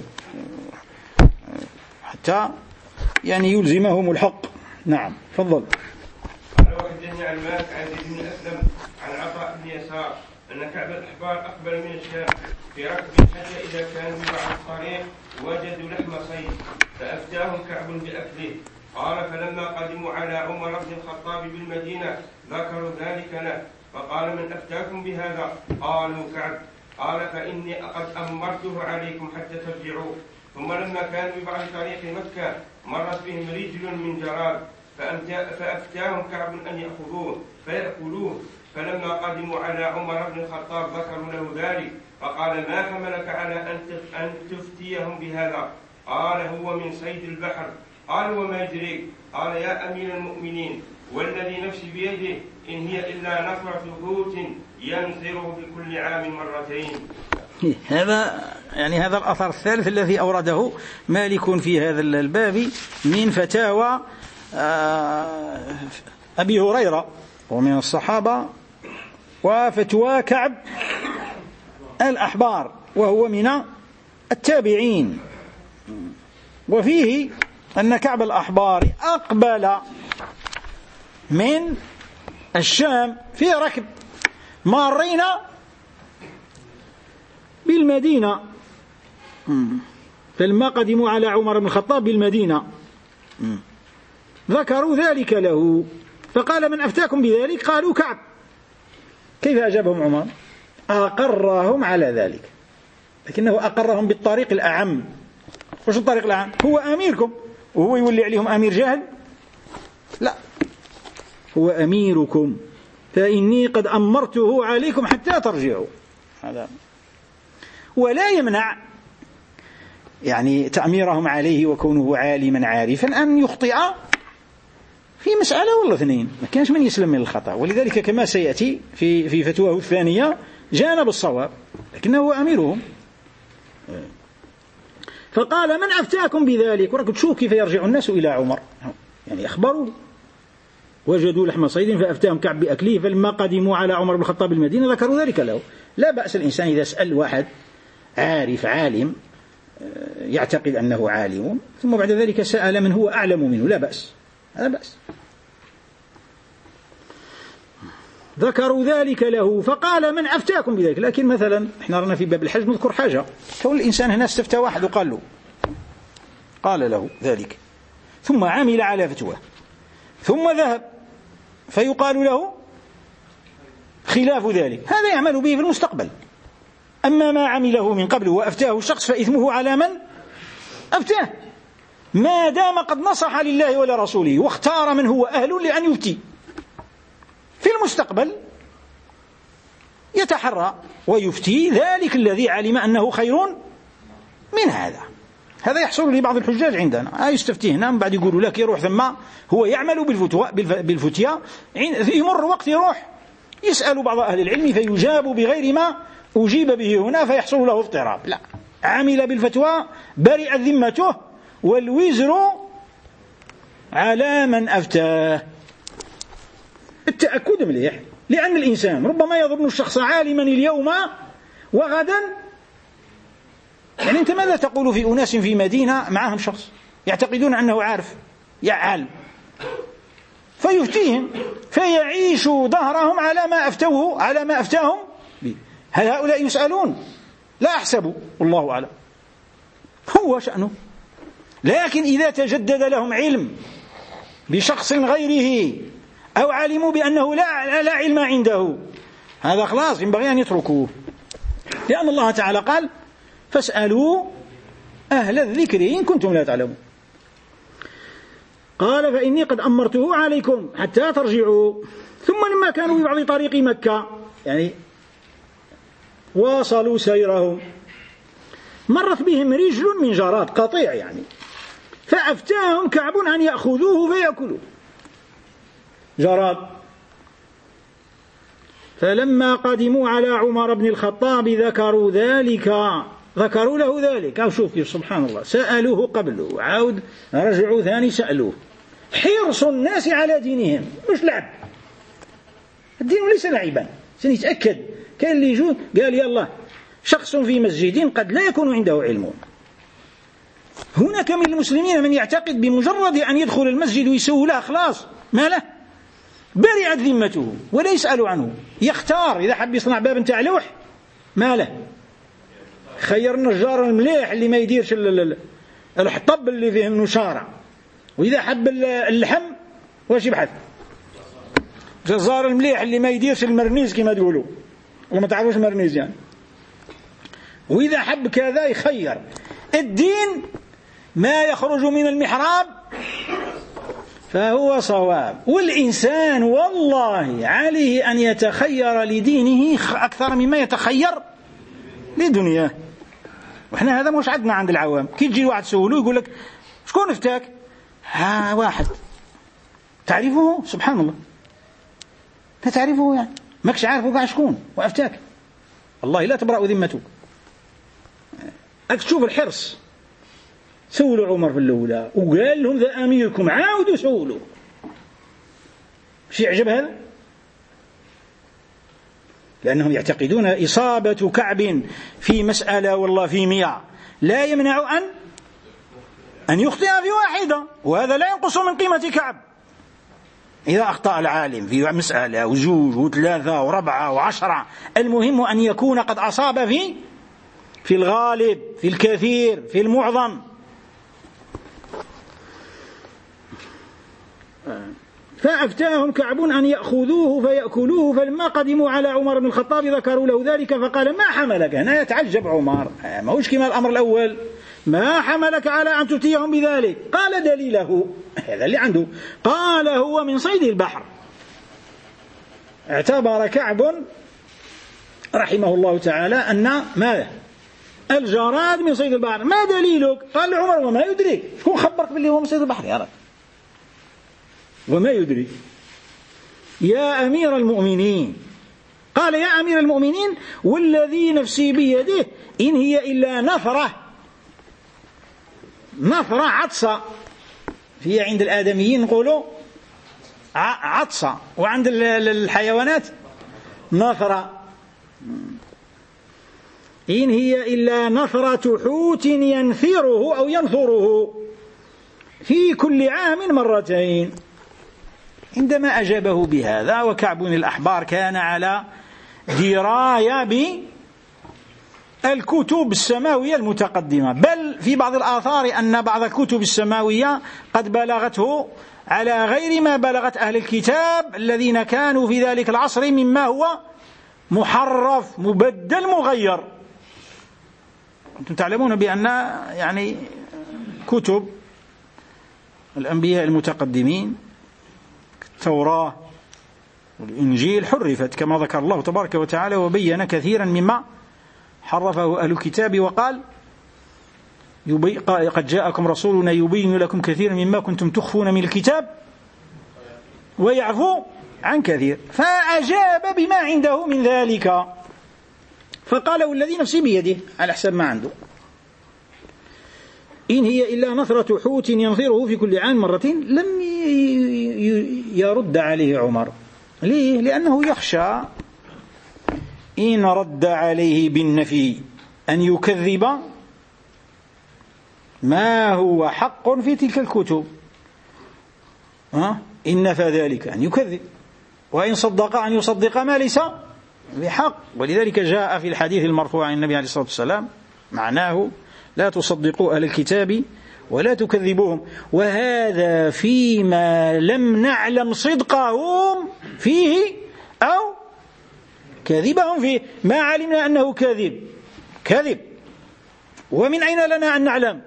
حتى يعني يلزمهم الحق. نعم تفضل. قال وحدثني عن مالك عن زيد بن أسلم عن عطاء بن يسار أن كعب الأحبار أقبل من الشام في ركب حتى إذا كانوا بعد الطريق وجدوا لحم صيد فأفتاهم كعب بأكله. قال فلما قدموا على عمر بن الخطاب بالمدينة ذكروا ذلك له فقال من أفتاكم بهذا؟ قالوا كعب. قال فإني قد أمرته عليكم حتى ترجعوا. ثم لما كانوا ببعض طريق مكة مرت بهم رجل من جراد فأفتاهم كعب أن يأخذوه فيأكلوه. فلما قدموا على عمر بن الخطاب ذكروا له ذلك فقال ما حملك على أن تفتيهم بهذا؟ قال هو من صيد البحر. قال وما يدريك؟ قال يا أمير المؤمنين والذي نفسي بيده إن هي إلا نفرة حوت ينثره في كل عام مرتين. هذا يعني هذا الأثر الثالث الذي أورده مالك في هذا الباب من فتاوى أبي هريرة ومن الصحابة وفتوى كعب الأحبار وهو من التابعين. وفيه أن كعب الأحبار أقبل من الشام في ركب مارينا بالمدينة فلما قدموا على عمر بن الخطاب بالمدينة ذكروا ذلك له فقال من أفتاكم بذلك؟ قالوا كعب. كيف أجابهم عمر؟ أقرهم على ذلك لكنه أقرهم بالطريق الأعم. وش الطريق الأعم؟ هو أميركم وهو يولي عليهم أمير جاهل؟ لا، هو أميركم فإني قد أمرته عليكم حتى ترجعوا. هذا ولا يمنع يعني تأميرهم عليه وكونه عالما عارفا أن يخطئ في مسألة ولا اثنين، ما كانش من يسلم من الخطأ. ولذلك كما سيأتي في في فتواه الثانية جانب الصواب لكنه هو أميرهم. فقال من أفتاكم بذلك؟ وراك تشوف كيف يرجع الناس إلى عمر، يعني أخبروا وجدوا لحم صيد فأفتاهم كعب بأكله. فلما قدموا على عمر بن الخطاب المدينة ذكروا ذلك له. لا بأس الإنسان إذا سأل واحد عارف عالم يعتقد أنه عالم ثم بعد ذلك سأل من هو أعلم منه، لا بأس، لا بأس. ذكروا ذلك له فقال من أفتاكم بذلك. لكن مثلا احنا رنا في باب الحج نذكر حاجة، كون الإنسان هنا استفتى واحد وقال له قال له ذلك ثم عمل على فتواه ثم ذهب فيقال له خلاف ذلك، هذا يعمل به في المستقبل. أما ما عمله من قبل وأفتاه الشخص فإثمه على من أفتاه ما دام قد نصح لله ولرسوله واختار من هو أهل لأن يفتي. في المستقبل يتحرى ويفتي ذلك الذي علم أنه خير من هذا. هذا يحصل لبعض الحجاج عندنا، يستفتي هنا من بعد يقولوا لك يروح ثم هو يعمل بالفتيا، يمر وقت يروح يسأل بعض أهل العلم فيجاب بغير ما أجيب به هنا فيحصل له اضطراب. لا، عمل بالفتوى برئت ذمته والوزر على من أفتاه. التأكد مليح، لأن الإنسان ربما يظن الشخص عالما اليوم وغدا. يعني أنت ماذا تقول في أناس في مدينة معهم شخص يعتقدون أنه عارف يعلم فيفتيهم فيعيش ظهرهم على ما أفتوه على ما أفتاهم به. هل هؤلاء يسألون؟ لا أحسب، والله أعلم، هو شأنه. لكن إذا تجدد لهم علم بشخص غيره أو علموا بأنه لا, لا علم عنده، هذا خلاص ينبغي أن يتركوه، لأن الله تعالى قال فاسألوا أهل الذكر إن كنتم لا تعلمون. قال فإني قد أمرته عليكم حتى ترجعوا. ثم لما كانوا ببعض طريق مكة، يعني واصلوا سيرهم، مرت بهم رجل من جراد قطيع، يعني فأفتاهم كعب أن يأخذوه فيأكلوه، جراد. فلما قدموا على عمر بن الخطاب ذكروا ذلك، ذكروا له ذلك. أو شوف سبحان الله، سألوه قبله وعاود رجعوا ثاني سألوه. حرص الناس على دينهم، مش لعب، الدين ليس لعبا. سنتأكد كان اللي يجون قال يلا شخص في مسجد قد لا يكون عنده علم. هناك من المسلمين من يعتقد بمجرد أن يدخل المسجد ويسوي له خلاص ما له، برئت ذمته ولا يسأل عنه، يختار إذا حب يصنع باب نتاع لوح ما له، خير النجار المليح اللي ما يديرش الحطب اللي فيه النشارة، وإذا حب اللحم واش يبحث؟ جزار المليح اللي ما يديرش المرنيز كما تقولوا، وما تعرفوش مرنيز يعني. وإذا حب كذا يخير. الدين ما يخرج من المحراب فهو صواب، والإنسان والله عليه أن يتخير لدينه أكثر مما يتخير لدنياه. وإحنا هذا مش عندنا عند العوام. كي تجي واحد تسوله يقول لك شكون افتاك؟ ها واحد تعرفه، سبحان الله، لا تعرفه يعني ماكش عارفه كاع شكون وافتاك، الله لا تبرأ ذمتك. أكتشوف الحرص. سولوا عمر في الأولى وقال لهم ذا أميركم، عاودوا سولوا. شيء عجب هذا، لأنهم يعتقدون إصابة كعب في مسألة والله في مئة لا يمنع أن أن يخطئ في واحدة، وهذا لا ينقص من قيمة كعب. إذا أخطأ العالم في مسألة وزوج وثلاثة وربعة وعشرة، المهم أن يكون قد أصاب في في الغالب، في الكثير، في المعظم. فأفتاهم كعب أن يأخذوه فيأكلوه. فلما قدموا على عمر بن الخطاب ذكروا له ذلك فقال ما حملك، هنا يتعجب عمر، ما هوش كما الأمر الأول، ما حملك على أن تتيهم بذلك؟ قال دليله، هذا اللي عنده، قال هو من صيد البحر. اعتبر كعب رحمه الله تعالى أن ما الجراد من صيد البحر. ما دليلك؟ قال عمر وما يدريك، شكون خبرك باللي هو من صيد البحر يا رب؟ وما يدري يا أمير المؤمنين. قال يا أمير المؤمنين والذي نفسي بيده إن هي إلا نفرة، نفرة عطسة، هي عند الآدميين نقولوا عطسة، وعند الحيوانات نفرة. إن هي إلا نفرة حوت ينثره أو ينثره في كل عام مرتين. عندما أجابه بهذا، وكعب بن الأحبار كان على دراية بالكتب السماوية المتقدمة، بل في بعض الآثار أن بعض الكتب السماوية قد بلغته على غير ما بلغت أهل الكتاب الذين كانوا في ذلك العصر مما هو محرف مبدل مغير. أنتم تعلمون بأن يعني كتب الأنبياء المتقدمين التوراة والإنجيل حرفت كما ذكر الله تبارك وتعالى، وبين كثيرا مما حرفه أهل الكتاب وقال قد جاءكم رسولنا يبين لكم كثيرا مما كنتم تخفون من الكتاب ويعفو عن كثير. فأجاب بما عنده من ذلك، فقال والذي نفسي بيده على حسب ما عنده إن هي إلا نثرة حوت ينثره في كل عام مرتين. لم يرد عليه عمر. ليه؟ لأنه يخشى إن رد عليه بالنفي أن يكذب ما هو حق في تلك الكتب. ها؟ إن نفى ذلك أن يكذب، وإن صدق أن يصدق ما ليس بحق. ولذلك جاء في الحديث المرفوع عن النبي عليه الصلاة والسلام معناه لا تصدقوا أهل الكتاب ولا تكذبوهم، وهذا فيما لم نعلم صدقهم فيه أو كذبهم فيه. ما علمنا أنه كذب كذب، ومن أين لنا أن نعلم؟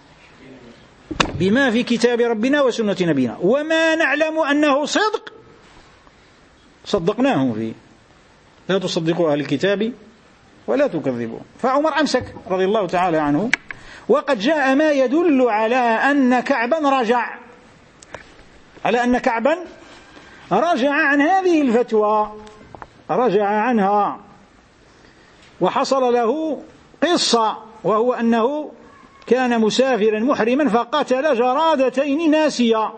بما في كتاب ربنا وسنة نبينا. وما نعلم أنه صدق صدقناهم فيه. لا تصدقوا أهل الكتاب ولا تكذبوا. فعمر أمسك رضي الله تعالى عنه، وقد جاء ما يدل على أن كعبا رجع على أن كعبا رجع عن هذه الفتوى، رجع عنها، وحصل له قصة، وهو أنه كان مسافرا محرما فقتل جرادتين ناسيا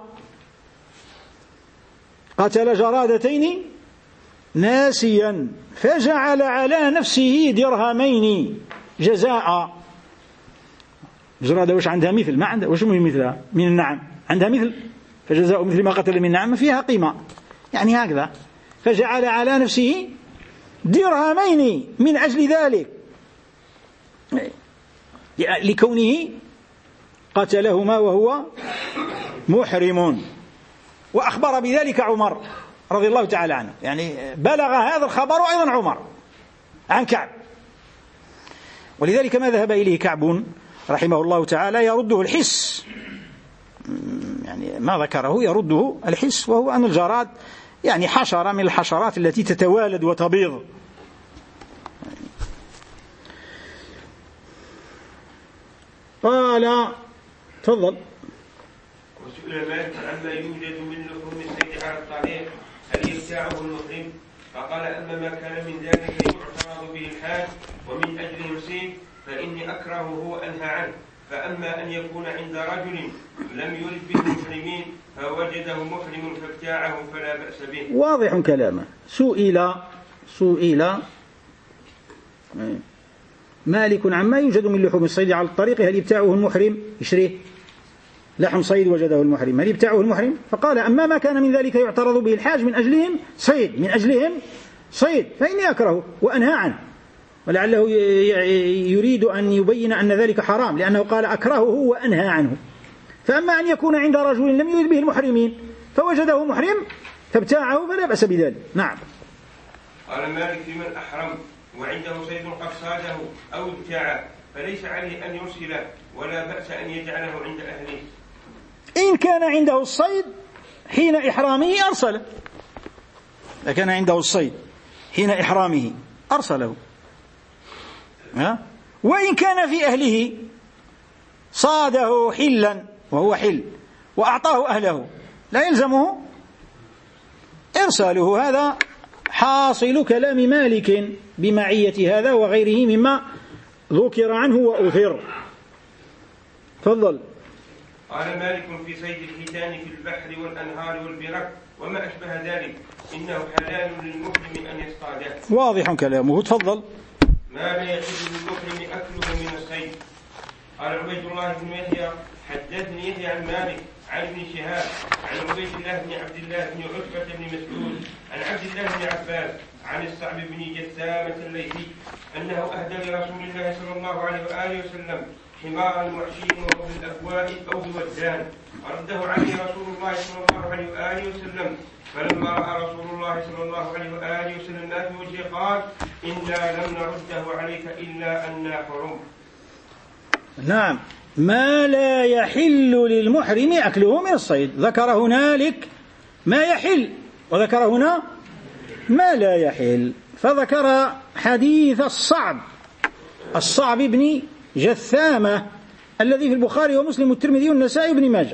قتل جرادتين ناسيا فجعل على نفسه درهمين جزاء. جرادة وش عندها مثل؟ ما عندها. وش مثلها؟ من النعم عندها مثل، فجزاء مثل ما قتل من النعم فيها قيمة، يعني هكذا. فجعل على نفسه درهمين من أجل ذلك، لكونه قتلهما وهو محرم. وأخبر بذلك عمر رضي الله تعالى عنه، يعني بلغ هذا الخبر أيضا عمر عن كعب. ولذلك ما ذهب إليه كعب رحمه الله تعالى يرده الحس، يعني ما ذكره يرده الحس، وهو أن الجراد يعني حشرة من الحشرات التي تتوالد وتبيض. قال تفضل. وسئل مالك عما يوجد من لحوم الصيد على الطريق هل يبتاعه المحرم؟ فقال أما ما كان من ذلك يعترض به الحاج ومن أجله الصيد فإني أكرهه وأنهى عنه. فأما أن يكون عند رجل لم يرد به المحرمين فوجده محرم فابتاعه فلا بأس به. واضح كلامه. سئل سئل مالك عما يوجد من لحوم الصيد على الطريق هل يبتاعه المحرم؟ يشريه لحم صيد وجده المحرم، هل يبتاعه المحرم؟ فقال أما ما كان من ذلك يعترض به الحاج من أجلهم صيد من أجلهم صيد فإني أكرهه وأنهى عنه. ولعله يريد أن يبين أن ذلك حرام، لأنه قال أكرهه وأنهى عنه. فأما أن يكون عند رجل لم يرد به المحرمين فوجده محرم فابتاعه فلا بأس بذلك. نعم. قال مالك في من أحرم وعنده صيد قد صاده أو ابتاعه فليس عليه أن يرسله ولا بأس أن يجعله عند أهله. إن كان عنده الصيد حين إحرامه أرسله، إذا كان عنده الصيد حين إحرامه أرسله. ها؟ وإن كان في أهله صاده حلا وهو حل وأعطاه أهله لا يلزمه إرساله. هذا حاصل كلام مالك بمعية هذا وغيره مما ذكر عنه وأثر. تفضل. قال مالك في صيد الحيتان في البحر والأنهار والبرك وما أشبه ذلك إنه حلال للمحرم أن يصطاده. واضح كلامه. تفضل. ما لا يحل للمحرم أكله من الصيد. قال عبيد الله بن يحيى حدثني يحيى عن مالك عن ابن شهاب عن عبيد الله بن عبد الله بن عتبة بن مسعود عن عبد الله بن عباس عن الصعب بن جثامة الليثي أنه أهدى لرسول الله صلى الله عليه وآله وسلم حمارا وحشيا وهو بالأبواء أو بودان رده عليه رسول الله صلى الله عليه وآله وسلم. فلما رأى رسول الله صلى الله عليه وآله وسلم ما في وجهه قال إنا لم نرده عليك إلا أننا حرم. نعم. ما لا يحل للمحرم أكله من الصيد. ذكر هنالك ما يحل وذكر هنا ما لا يحل. فذكر حديث الصعب الصعب بن جثامة الذي في البخاري ومسلم والترمذي والنسائي بن ماجه.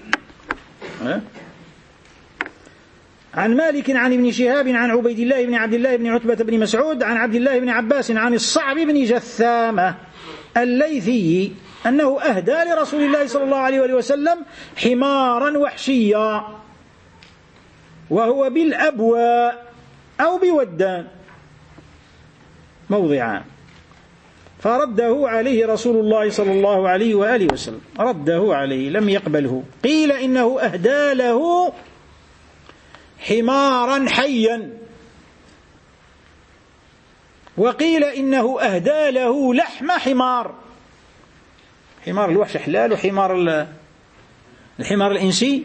عن مالك عن ابن شهاب عن عبيد الله بن عبد الله بن عتبة بن مسعود عن عبد الله بن عباس عن الصعب بن جثامة الليثي أنه أهدى لرسول الله صلى الله عليه وسلم حمارا وحشيا وهو بالأبواء أو بودان موضعان، فرده عليه رسول الله صلى الله عليه وآله وسلم، رده عليه لم يقبله. قيل إنه أهدى له حمارا حيا، وقيل إنه أهدى له لحم حمار حمار الوحش حلال وحمار الحمار الإنسي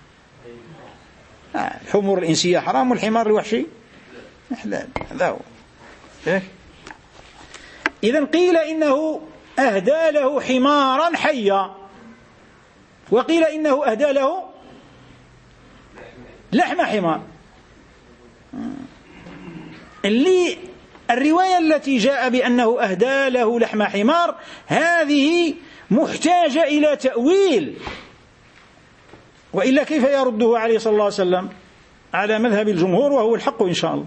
الحمور الإنسية حرام والحمار الوحشي حلال. هذا هو. إذن قيل إنه أهدى له حمارا حيا، وقيل إنه أهدى له لحم حمار. اللي الرواية التي جاء بأنه أهدى له لحم حمار هذه محتاجة إلى تأويل، وإلا كيف يرده عليه صلى الله عليه وسلم على مذهب الجمهور وهو الحق إن شاء الله،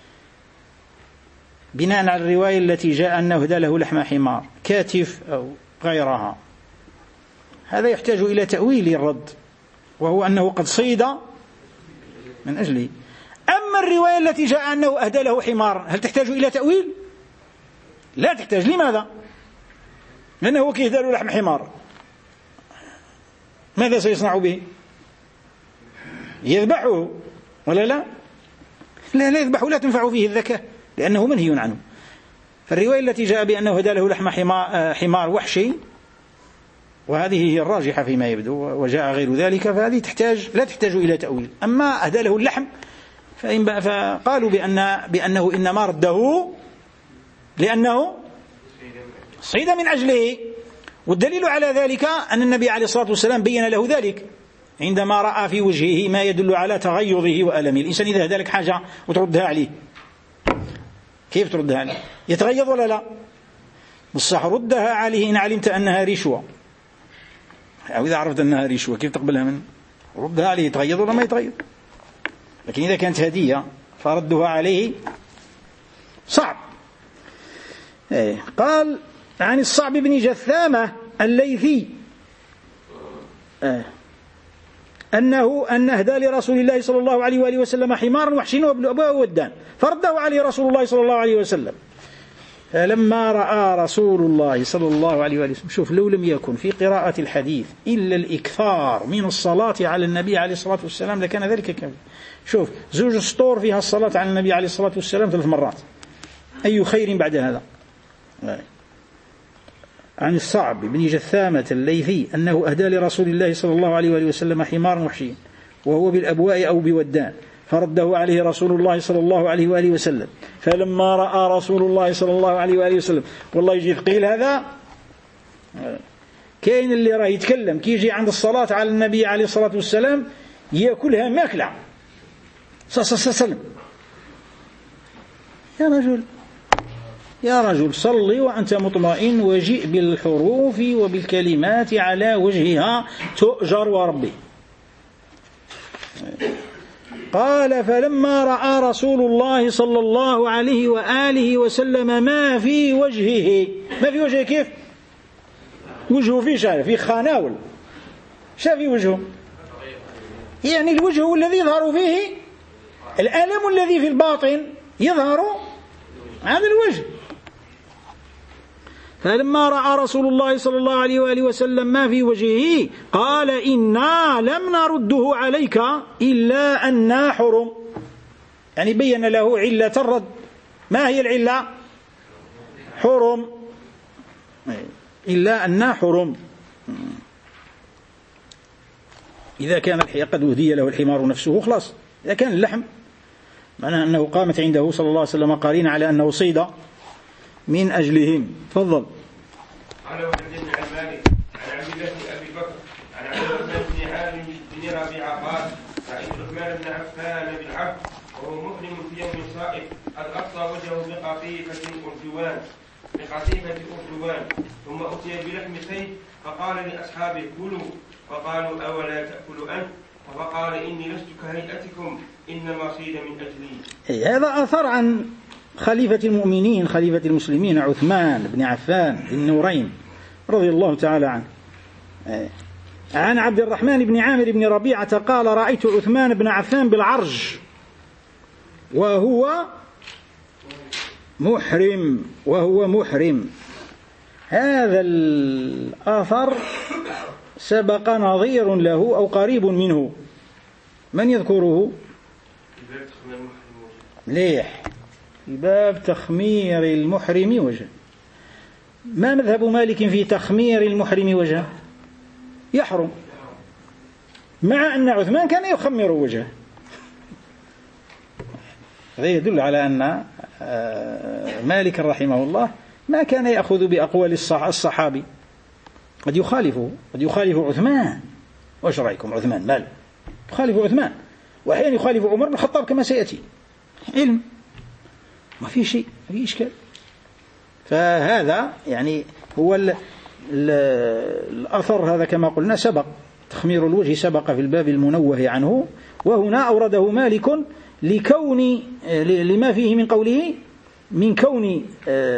بناء على الرواية التي جاء أنه أهدى له لحم حمار كاتف أو غيرها. هذا يحتاج إلى تأويل الرد، وهو أنه قد صيد من أجله. أما الرواية التي جاء أنه أهدى له حمار هل تحتاج إلى تأويل؟ لا تحتاج. لماذا؟ لأنه كيهدى له لحم حمار، ماذا سيصنع به؟ يذبحه ولا لا؟ لا لا يذبحه، لا تنفع فيه الذكاء لأنه منهي عنه. فالرواية التي جاء بأنه هدى له لحم حمار وحشي، وهذه هي الراجحة فيما يبدو، وجاء غير ذلك، فهذه تحتاج لا تحتاج إلى تأويل. أما أهدى له اللحم فإن فقالوا بأن بأنه إنما رده لأنه صيد من أجله. والدليل على ذلك أن النبي عليه الصلاة والسلام بين له ذلك عندما رأى في وجهه ما يدل على تغيظه وألمه. الإنسان إذا هدى لك حاجة وتردها عليه كيف تردها عليه؟ يتغيظ ولا لا؟ بالصح ردها عليه إن علمت أنها رشوة، أو إذا عرفت أنها رشوة كيف تقبلها منه؟ ردها عليه يتغيظ ولا ما يتغيظ؟ لكن إذا كانت هدية فردها عليه صعب. إيه. قال عن الصعب بن جثامة الليثي آه. أنه أن أهدى لرسول الله صلى الله عليه وآله وسلم حمارا وحشيا وابن ودان فرده عليه رسول الله صلى الله عليه وسلم. فلما رأى رسول الله صلى الله عليه وآله وسلم، شوف لو لم يكن في قراءة الحديث إلا الإكثار من الصلاة على النبي عليه الصلاة والسلام لكان ذلك كافي. شوف زوج سطور فيها الصلاة على النبي عليه الصلاة والسلام ثلاث مرات، أي خير بعد هذا. عن الصعب بن جثامة الليثي أنه أهدى لرسول الله صلى الله عليه وآله وسلم حمارا وحشيا وهو بالأبواء أو بودان فرده عليه رسول الله صلى الله عليه وآله وسلم. فلما رأى رسول الله صلى الله عليه وآله وسلم، والله يجي ثقيل هذا، كاين اللي راه يتكلم كي يجي عند الصلاة على النبي عليه الصلاة والسلام يأكلها ماكلة صلى الله عليه وسلم. يا رجل يا رجل صلي وأنت مطمئن وجئ بالحروف وبالكلمات على وجهها تؤجر وربي. قال فلما رأى رسول الله صلى الله عليه وآله وسلم ما في وجهه، ما في وجهه كيف؟ وجهه في شعر في خناول، شاف في وجهه يعني الوجه الذي يظهر فيه الألم الذي في الباطن يظهر هذا الوجه. فلما رأى رسول الله صلى الله عليه وآله وسلم ما في وجهه قال إنا لم نرده عليك إلا أننا حرم، يعني بين له علة الرد. ما هي العلة؟ حرم، إلا أننا حرم. إذا كان قد أهدي له الحمار نفسه خلاص، إذا كان اللحم معناه أنه قامت عنده صلى الله عليه وسلم قارين على أنه صيد من أجلهم. تفضل. قال وحدثني عن مالك عن عبد الله بن ابي بكر عن عبد الرحمن بن عامر بن ربيعه قال رايت عثمان بن عفان بالعبد وهو محرم في يوم صائب قد اغطى وجهه بقطيفه ارجوان بقطيفه ارجوان ثم اتي بلحم سيف فقال لاصحابه كلوا فقالوا اولا تاكل انت فقال اني لست كهيئتكم انما صيد من اجلي. هذا اثر عن خليفة المؤمنين خليفة المسلمين عثمان بن عفان بن نورين رضي الله تعالى عنه. عن عبد الرحمن بن عامر بن ربيعة قال رأيت عثمان بن عفان بالعرج وهو محرم وهو محرم. هذا الآثر سبق نظير له أو قريب منه، من يذكره؟ ليح في باب تخمير المحرم وجه. ما مذهب مالك في تخمير المحرم وجهه؟ يحرم، مع أن عثمان كان يخمر وجهه. هذا يدل على أن مالك رحمه الله ما كان يأخذ بأقوال الصحابي، قد يخالفه، قد يخالف عثمان. وش رأيكم عثمان؟ مال يخالف عثمان، وأحيانا يخالف عمر بن الخطاب كما سيأتي. علم، ما في شيء، ما في إشكال. فهذا يعني هو ال ال الأثر هذا كما قلنا سبق، تخمير الوجه سبق في الباب المنوه عنه، وهنا أورده مالك لكون لما فيه من قوله من كون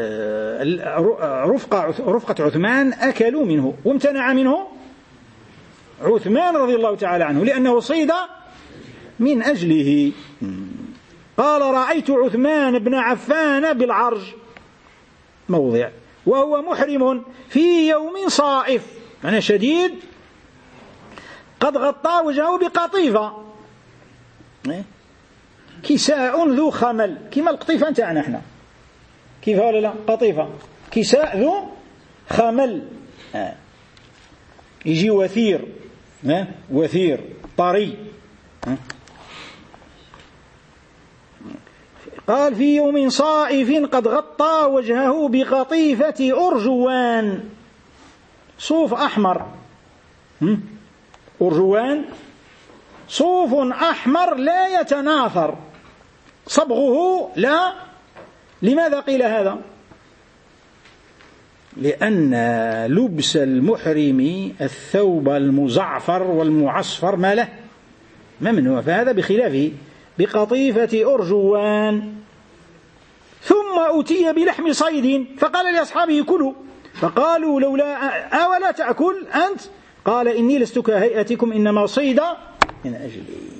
رفقة رفقة عثمان أكلوا منه وامتنع منه عثمان رضي الله تعالى عنه لأنه صيد من أجله. قال رأيت عثمان بن عفان بالعرج موضع وهو محرم في يوم صائف، يعني شديد، قد غطى وجهه بقطيفة، كساء ذو خمل، كما القطيفة نتاعنا احنا، كيف ولا لا؟ قطيفة كساء ذو خمل، آه. يجي وثير، آه. وثير طري، آه. قال في يوم صائف قد غطى وجهه بقطيفة أرجوان، صوف أحمر، أرجوان صوف أحمر لا يتناثر صبغه، لا. لماذا قيل هذا؟ لأن لبس المحرم الثوب المزعفر والمعصفر ما له ممنوع، فهذا بخلافه بقطيفة أرجوان. ثم أتي بلحم صيد فقال لأصحابه كلوا، فقالوا لولا أولا تأكل أنت؟ قال إني لست كهيئتكم إنما صيد من أجلي.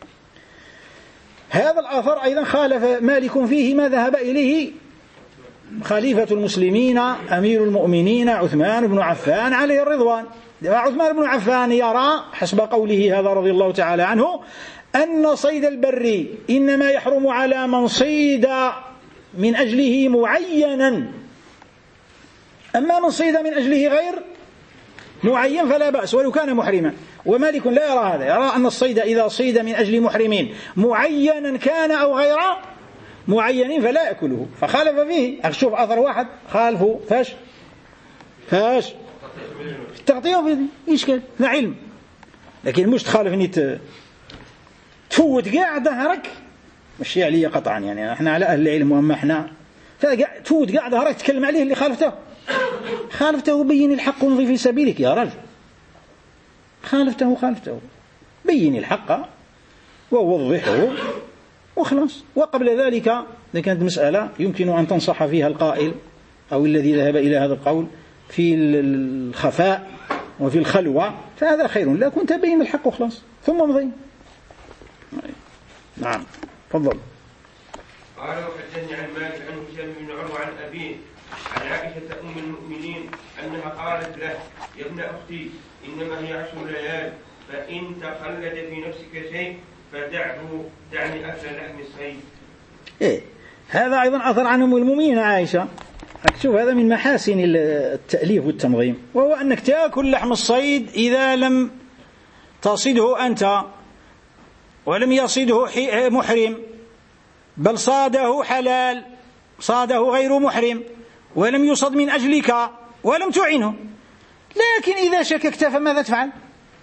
هذا الآثر أيضا خالف مالك فيه ما ذهب إليه خليفة المسلمين أمير المؤمنين عثمان بن عفان عليه الرضوان. عثمان بن عفان يرى حسب قوله هذا رضي الله تعالى عنه أن صيد البر إنما يحرم على من صيد من أجله معينا، أما من صيد من أجله غير معين فلا بأس ولو كان محرما. ومالك لا يرى هذا، يرى أن الصيد إذا صيد من أجل محرمين معينا كان أو غير معينين فلا يأكله، فخالف فيه. أشوف أثر واحد خالفه فاش فاش التغطية في إشكال لا علم، لكن مش تخالف أني تفوت قاع ظهرك، مش عليا قطعا، يعني احنا على أهل العلم وأما احنا تفوت قاع ظهرك تكلم عليه اللي خالفته خالفته وبين الحق وانظر في سبيلك يا رجل، خالفته خالفته بين الحق ووضحه وخلاص. وقبل ذلك إذا كانت مسألة يمكن أن تنصح فيها القائل أو الذي ذهب إلى هذا القول في الخفاء وفي الخلوة فهذا خير، لا كنت بين الحق وخلاص ثم مضي. نعم تفضل. قال وحدثني عن مالك عن هشام بن عروة عن أبيه عن عائشة أم المؤمنين أنها قالت له يا ابن أختي إنما هي عشر ليال فإن تخلد في نفسك شيء فدعه دعني أكل لحم الصيد. إيه هذا أيضا أثر عن أم المؤمنين عائشة. شوف هذا من محاسن التأليف والتنظيم، وهو أنك تأكل لحم الصيد إذا لم تصيده أنت ولم يصيده محرم، بل صاده حلال، صاده غير محرم ولم يصد من أجلك ولم تعنه. لكن إذا شككت فماذا تفعل؟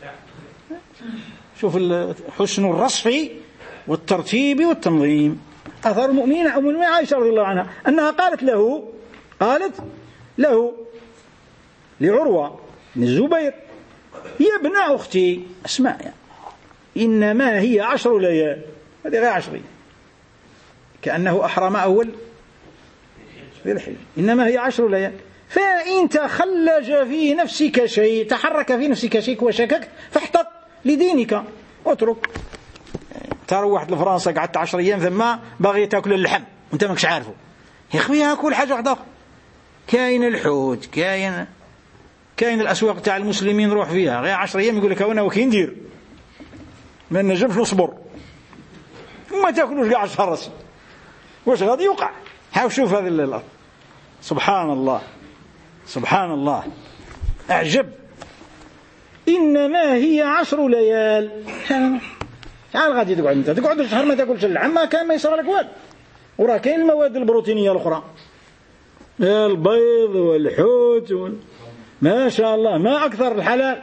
شوف حسن الرصف والترتيب والتنظيم. أثر المؤمنين أم المؤمنين عائشة رضي الله عنها أنها قالت له قالت له لعروة بن الزبير يا ابن أختي اسمع يعني إنما هي عشر ليال، هذه غير عشرين، كأنه أحرم أول في الحج، إنما هي عشر ليال، فإن تخلج في نفسك شيء، تحرك في نفسك شيء وشكك فاحتط لدينك واترك. ترى واحد لفرنسا قعدت عشر أيام ثم باغي تأكل اللحم وانت ماكش عارفه، يا خويا أكل حاجة واحدة، كاين الحوت، كاين كاين الأسواق تاع المسلمين روح فيها، غير عشر أيام يقول لك وانا وكي ندير ما نجمش نصبر وما تاكلوش قاع الشرس، واش غادي يوقع؟ حاول شوف هذا الأرض سبحان الله. سبحان الله أعجب. إنما هي عشر ليال. شحال غادي تقعد أنت؟ تقعد شهر ما تاكلش اللحم، ما كان ما يصير لك والو. وراه كاين المواد البروتينية الأخرى، البيض والحوت وال... ما شاء الله ما أكثر الحلال.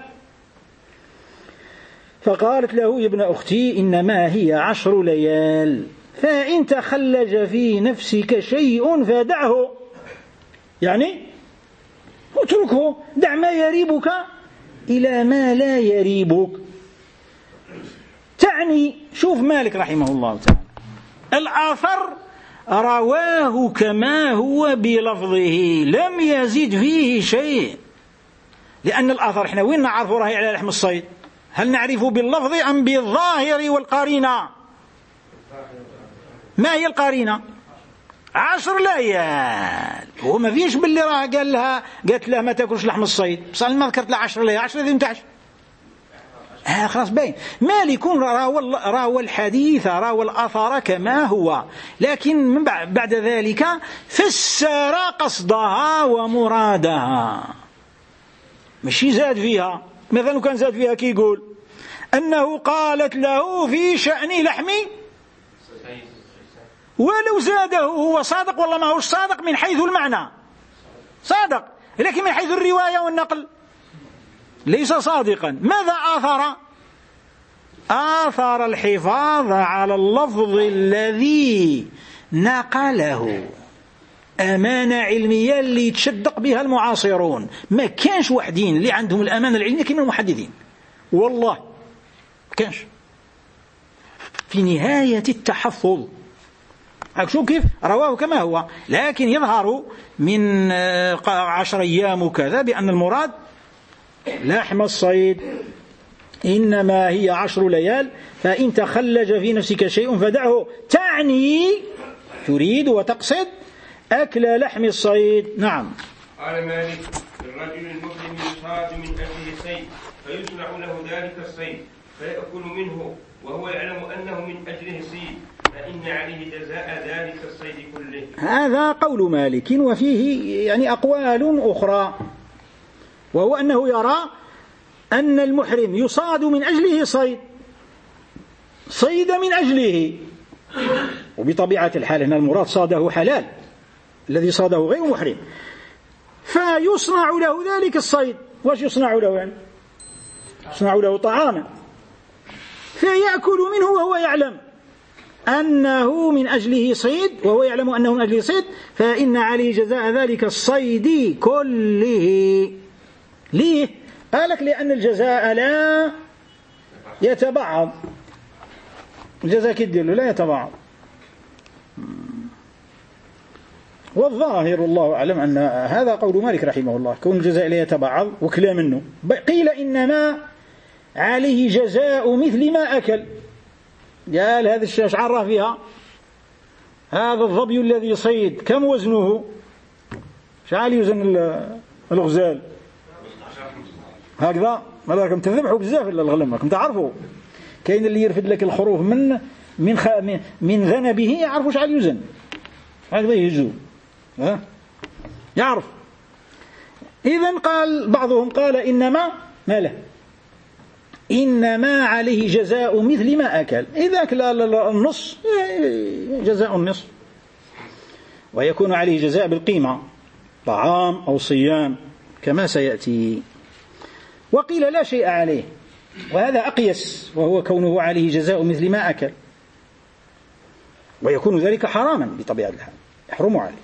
فقالت له: يا ابن أختي إنما هي عشر ليال، فإن تخلج في نفسك شيء فدعه، يعني اتركه، دع ما يريبك إلى ما لا يريبك. تعني شوف مالك رحمه الله تعالى الآثر رواه كما هو بلفظه لم يزد فيه شيء، لأن الآثر احنا وين نعرفه راهي على لحم الصيد؟ هل نعرفه باللفظ أم بالظاهر والقرينة؟ ما هي القرينة؟ عشر ليال، هو ما فيش باللي راه قال لها قالت له ما تاكلش لحم الصيد، بصح ما ذكرت له عشر ليال، عشر ليال متاعش آه خلاص باين. مالك راوى راوى الحديث راوى الأثر كما هو، لكن من بعد ذلك فسر قصدها ومرادها، ماشي زاد فيها. مثلا كان زاد فيها كي يقول أنه قالت له في شأن لحمي، ولو زاده هو صادق والله ما هو صادق من حيث المعنى صادق، لكن من حيث الرواية والنقل ليس صادقا. ماذا آثر؟ آثر الحفاظ على اللفظ الذي نقله، أمانة علمية اللي يتشدق بها المعاصرون. ما كانش وحدين اللي عندهم الأمانة العلمية كما المحدثين، والله كانش. في نهاية التحفظ شو كيف رواه كما هو، لكن يظهر من عشر أيام وكذا بأن المراد لحم الصيد. إنما هي عشر ليال، فإن تخلج في نفسك شيء فدعه، تعني تريد وتقصد أكل لحم الصيد. نعم. قال مالك: الرجل المسلم يصاد من أجله صيد فيصنع له ذلك الصيد فيأكل منه وهو يعلم أنه من أجله صيد، فإن عليه جزاء ذلك الصيد كله. هذا قول مالك، وفيه يعني أقوال أخرى، وهو أنه يرى أن المحرم يصاد من أجله صيد صيد من أجله، وبطبيعة الحال هنا المراد صاده حلال، الذي صاده غير محرم، فيصنع له ذلك الصيد. واش يصنع له؟ يعني يصنع له طعاما فيأكل منه وهو يعلم أنه من أجله صيد، وهو يعلم أنه من أجله صيد، فإن عليه جزاء ذلك الصيد كله. ليه؟ قالك لأن الجزاء لا يتبعض، الجزاء كدير لا يتبعض. والظاهر الله أعلم أن هذا قول مالك رحمه الله، كون الجزاء لا يتبعض وكلا منه. قيل إنما عليه جزاء مثل ما أكل. قال هذا الشيء اش عرف فيها؟ هذا الظبي الذي صيد كم وزنه؟ شحال يوزن الغزال؟ هكذا ما راكم تذبحوا بزاف الا الغلم، راكم تعرفوا كاين اللي يرفد لك الخروف من من خ... من ذنبه يعرفوا شحال يوزن، هكذا يهزوا ها يعرف. اذا قال بعضهم قال انما ما له إنما عليه جزاء مثل ما أكل، إذا أكل النص جزاء النصف، ويكون عليه جزاء بالقيمة طعام أو صيام كما سيأتي. وقيل لا شيء عليه، وهذا أقيس، وهو كونه عليه جزاء مثل ما أكل، ويكون ذلك حراما بطبيعة الحال، يحرم عليه.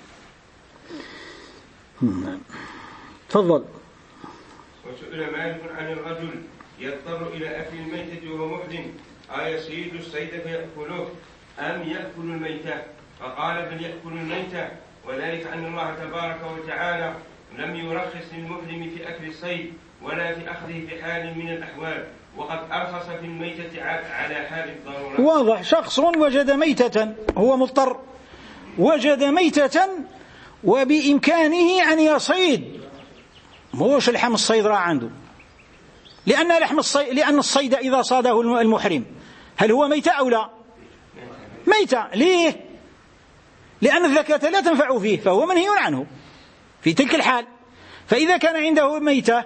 تفضل. وسئل مالك عن الرجل يضطر إلى أكل الميتة وهو محرم أيصيد الصيد فيأكله أم يأكل الميتة؟ فقال بل يأكل الميتة، وذلك أن الله تبارك وتعالى لم يرخص للمحرم في أكل الصيد ولا في أخذه في حال من الأحوال، وقد أرخص في الميتة على حال الضرورة. واضح. شخص وجد ميتة، هو مضطر، وجد ميتة وبإمكانه أن يصيد، موش لحم الصيد راه عنده، لأن لحم الصيد لأن الصيد إذا صاده المحرم هل هو ميتة أو لا؟ ميتة. ليه؟ لأن الزكاة لا تنفع فيه، فهو منهي عنه في تلك الحال. فإذا كان عنده ميتة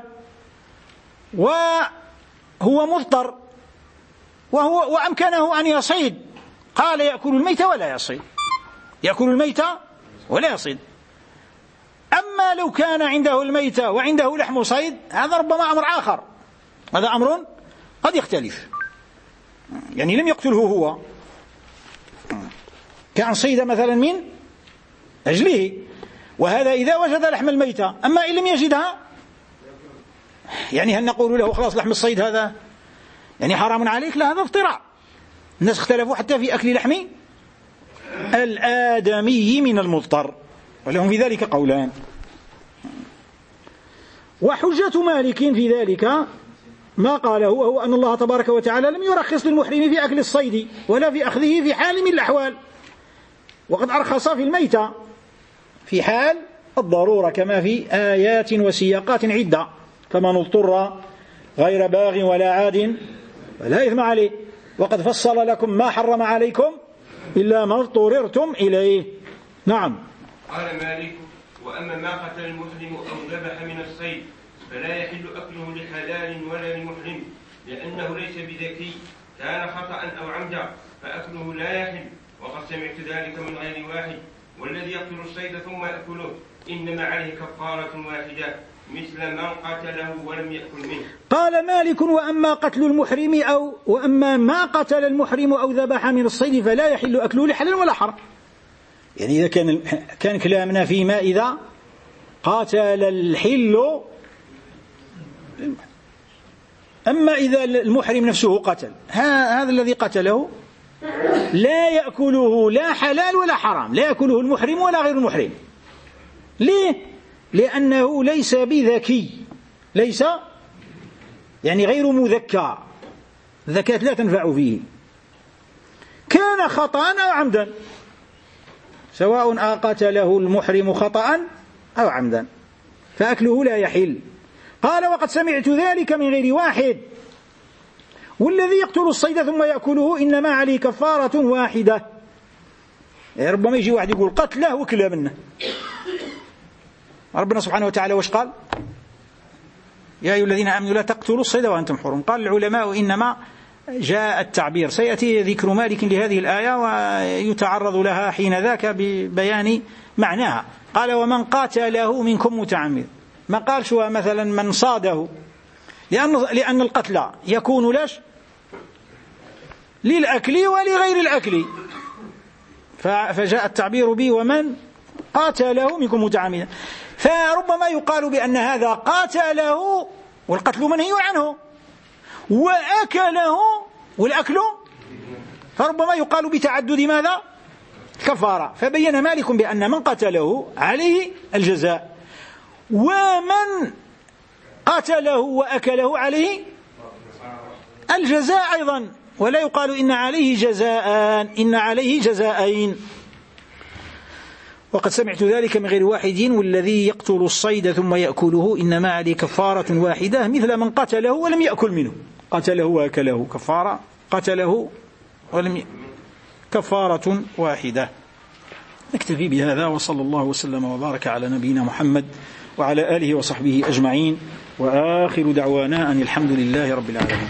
وهو مضطر وهو وأمكنه أن يصيد، قال يأكل الميتة ولا يصيد، يأكل الميتة ولا يصيد. أما لو كان عنده الميتة وعنده لحم صيد، هذا ربما أمر آخر، هذا أمر قد يختلف، يعني لم يقتله هو، كان صيد مثلا من أجله، وهذا إذا وجد لحم الميتة. أما إن لم يجدها، يعني هل نقول له خلاص لحم الصيد هذا يعني حرام عليك؟ لا، هذا افتراء. الناس اختلفوا حتى في أكل لحم الآدمي من المضطر، ولهم في ذلك قولان. وحجة مالك في ذلك ما قاله، وهو أن الله تبارك وتعالى لم يرخص للمحرم في أكل الصيد ولا في أخذه في حال من الأحوال، وقد أرخص في الميتة في حال الضرورة كما في آيات وسياقات عدة. فمن اضطر غير باغ ولا عاد فلا إثم عليه، وقد فصل لكم ما حرم عليكم إلا ما اضطررتم إليه. نعم. قال مالك: وأما ما قتل المحرم أو ذبح من الصيد فلا يحل أكله لحلال ولا لمحرم، لأنه ليس بذكي، كان خطأ أو عمدا فأكله لا يحل. وقد سمعت ذلك من غير واحد. والذي يقتل الصيد ثم يأكله إنما عليه كفارة واحدة مثل من قتله ولم يأكل منه. قال مالك: وأما قتل المحرم أو وأما ما قتل المحرم أو ذبح من الصيد فلا يحل أكله لحلال ولا حرام. يعني إذا كان كان كلامنا فيما إذا قاتل الحل، أما إذا المحرم نفسه قتل، هذا الذي قتله لا يأكله لا حلال ولا حرام، لا يأكله المحرم ولا غير المحرم. ليه؟ لأنه ليس بذكي، ليس يعني غير مذكى، الذكاة لا تنفع فيه، كان خطأ أو عمدا، سواء قتله المحرم خطأ أو عمدا فأكله لا يحل. قال: وقد سمعت ذلك من غير واحد. والذي يقتل الصيد ثم يأكله إنما عليه كفارة واحدة. يعني ربما يجي واحد يقول قتله وكلا منه. ربنا سبحانه وتعالى وش قال؟ يا أيها الذين آمنوا لا تقتلوا الصيد وأنتم حرم. قال العلماء إنما جاء التعبير، سيأتي ذكر مالك لهذه الآية ويتعرض لها حين ذاك ببيان معناها. قال: ومن قاتله منكم متعمد، ما قال شو مثلا من صاده، لأن, لأن القتل يكون لش للأكل ولغير الأكل، فجاء التعبير به ومن قاتله منكم متعمدا. فربما يقال بأن هذا قاتله والقتل منهي عنه، وأكله والأكل، فربما يقال بتعدد ماذا؟ كفارة. فبين مالك بأن من قتله عليه الجزاء، ومن قتله وأكله عليه الجزاء أيضا، ولا يقال إن عليه جزاء، إن عليه جزاءين. وقد سمعت ذلك من غير واحد. والذي يقتل الصيد ثم يأكله إنما عليه كفارة واحدة مثل من قتله ولم يأكل منه، قتله وأكله كفارة، قتله ولم ي... كفارة واحدة. نكتفي بهذا، وصلى الله وسلم وبارك على نبينا محمد وعلى آله وصحبه أجمعين، وآخر دعوانا أن الحمد لله رب العالمين.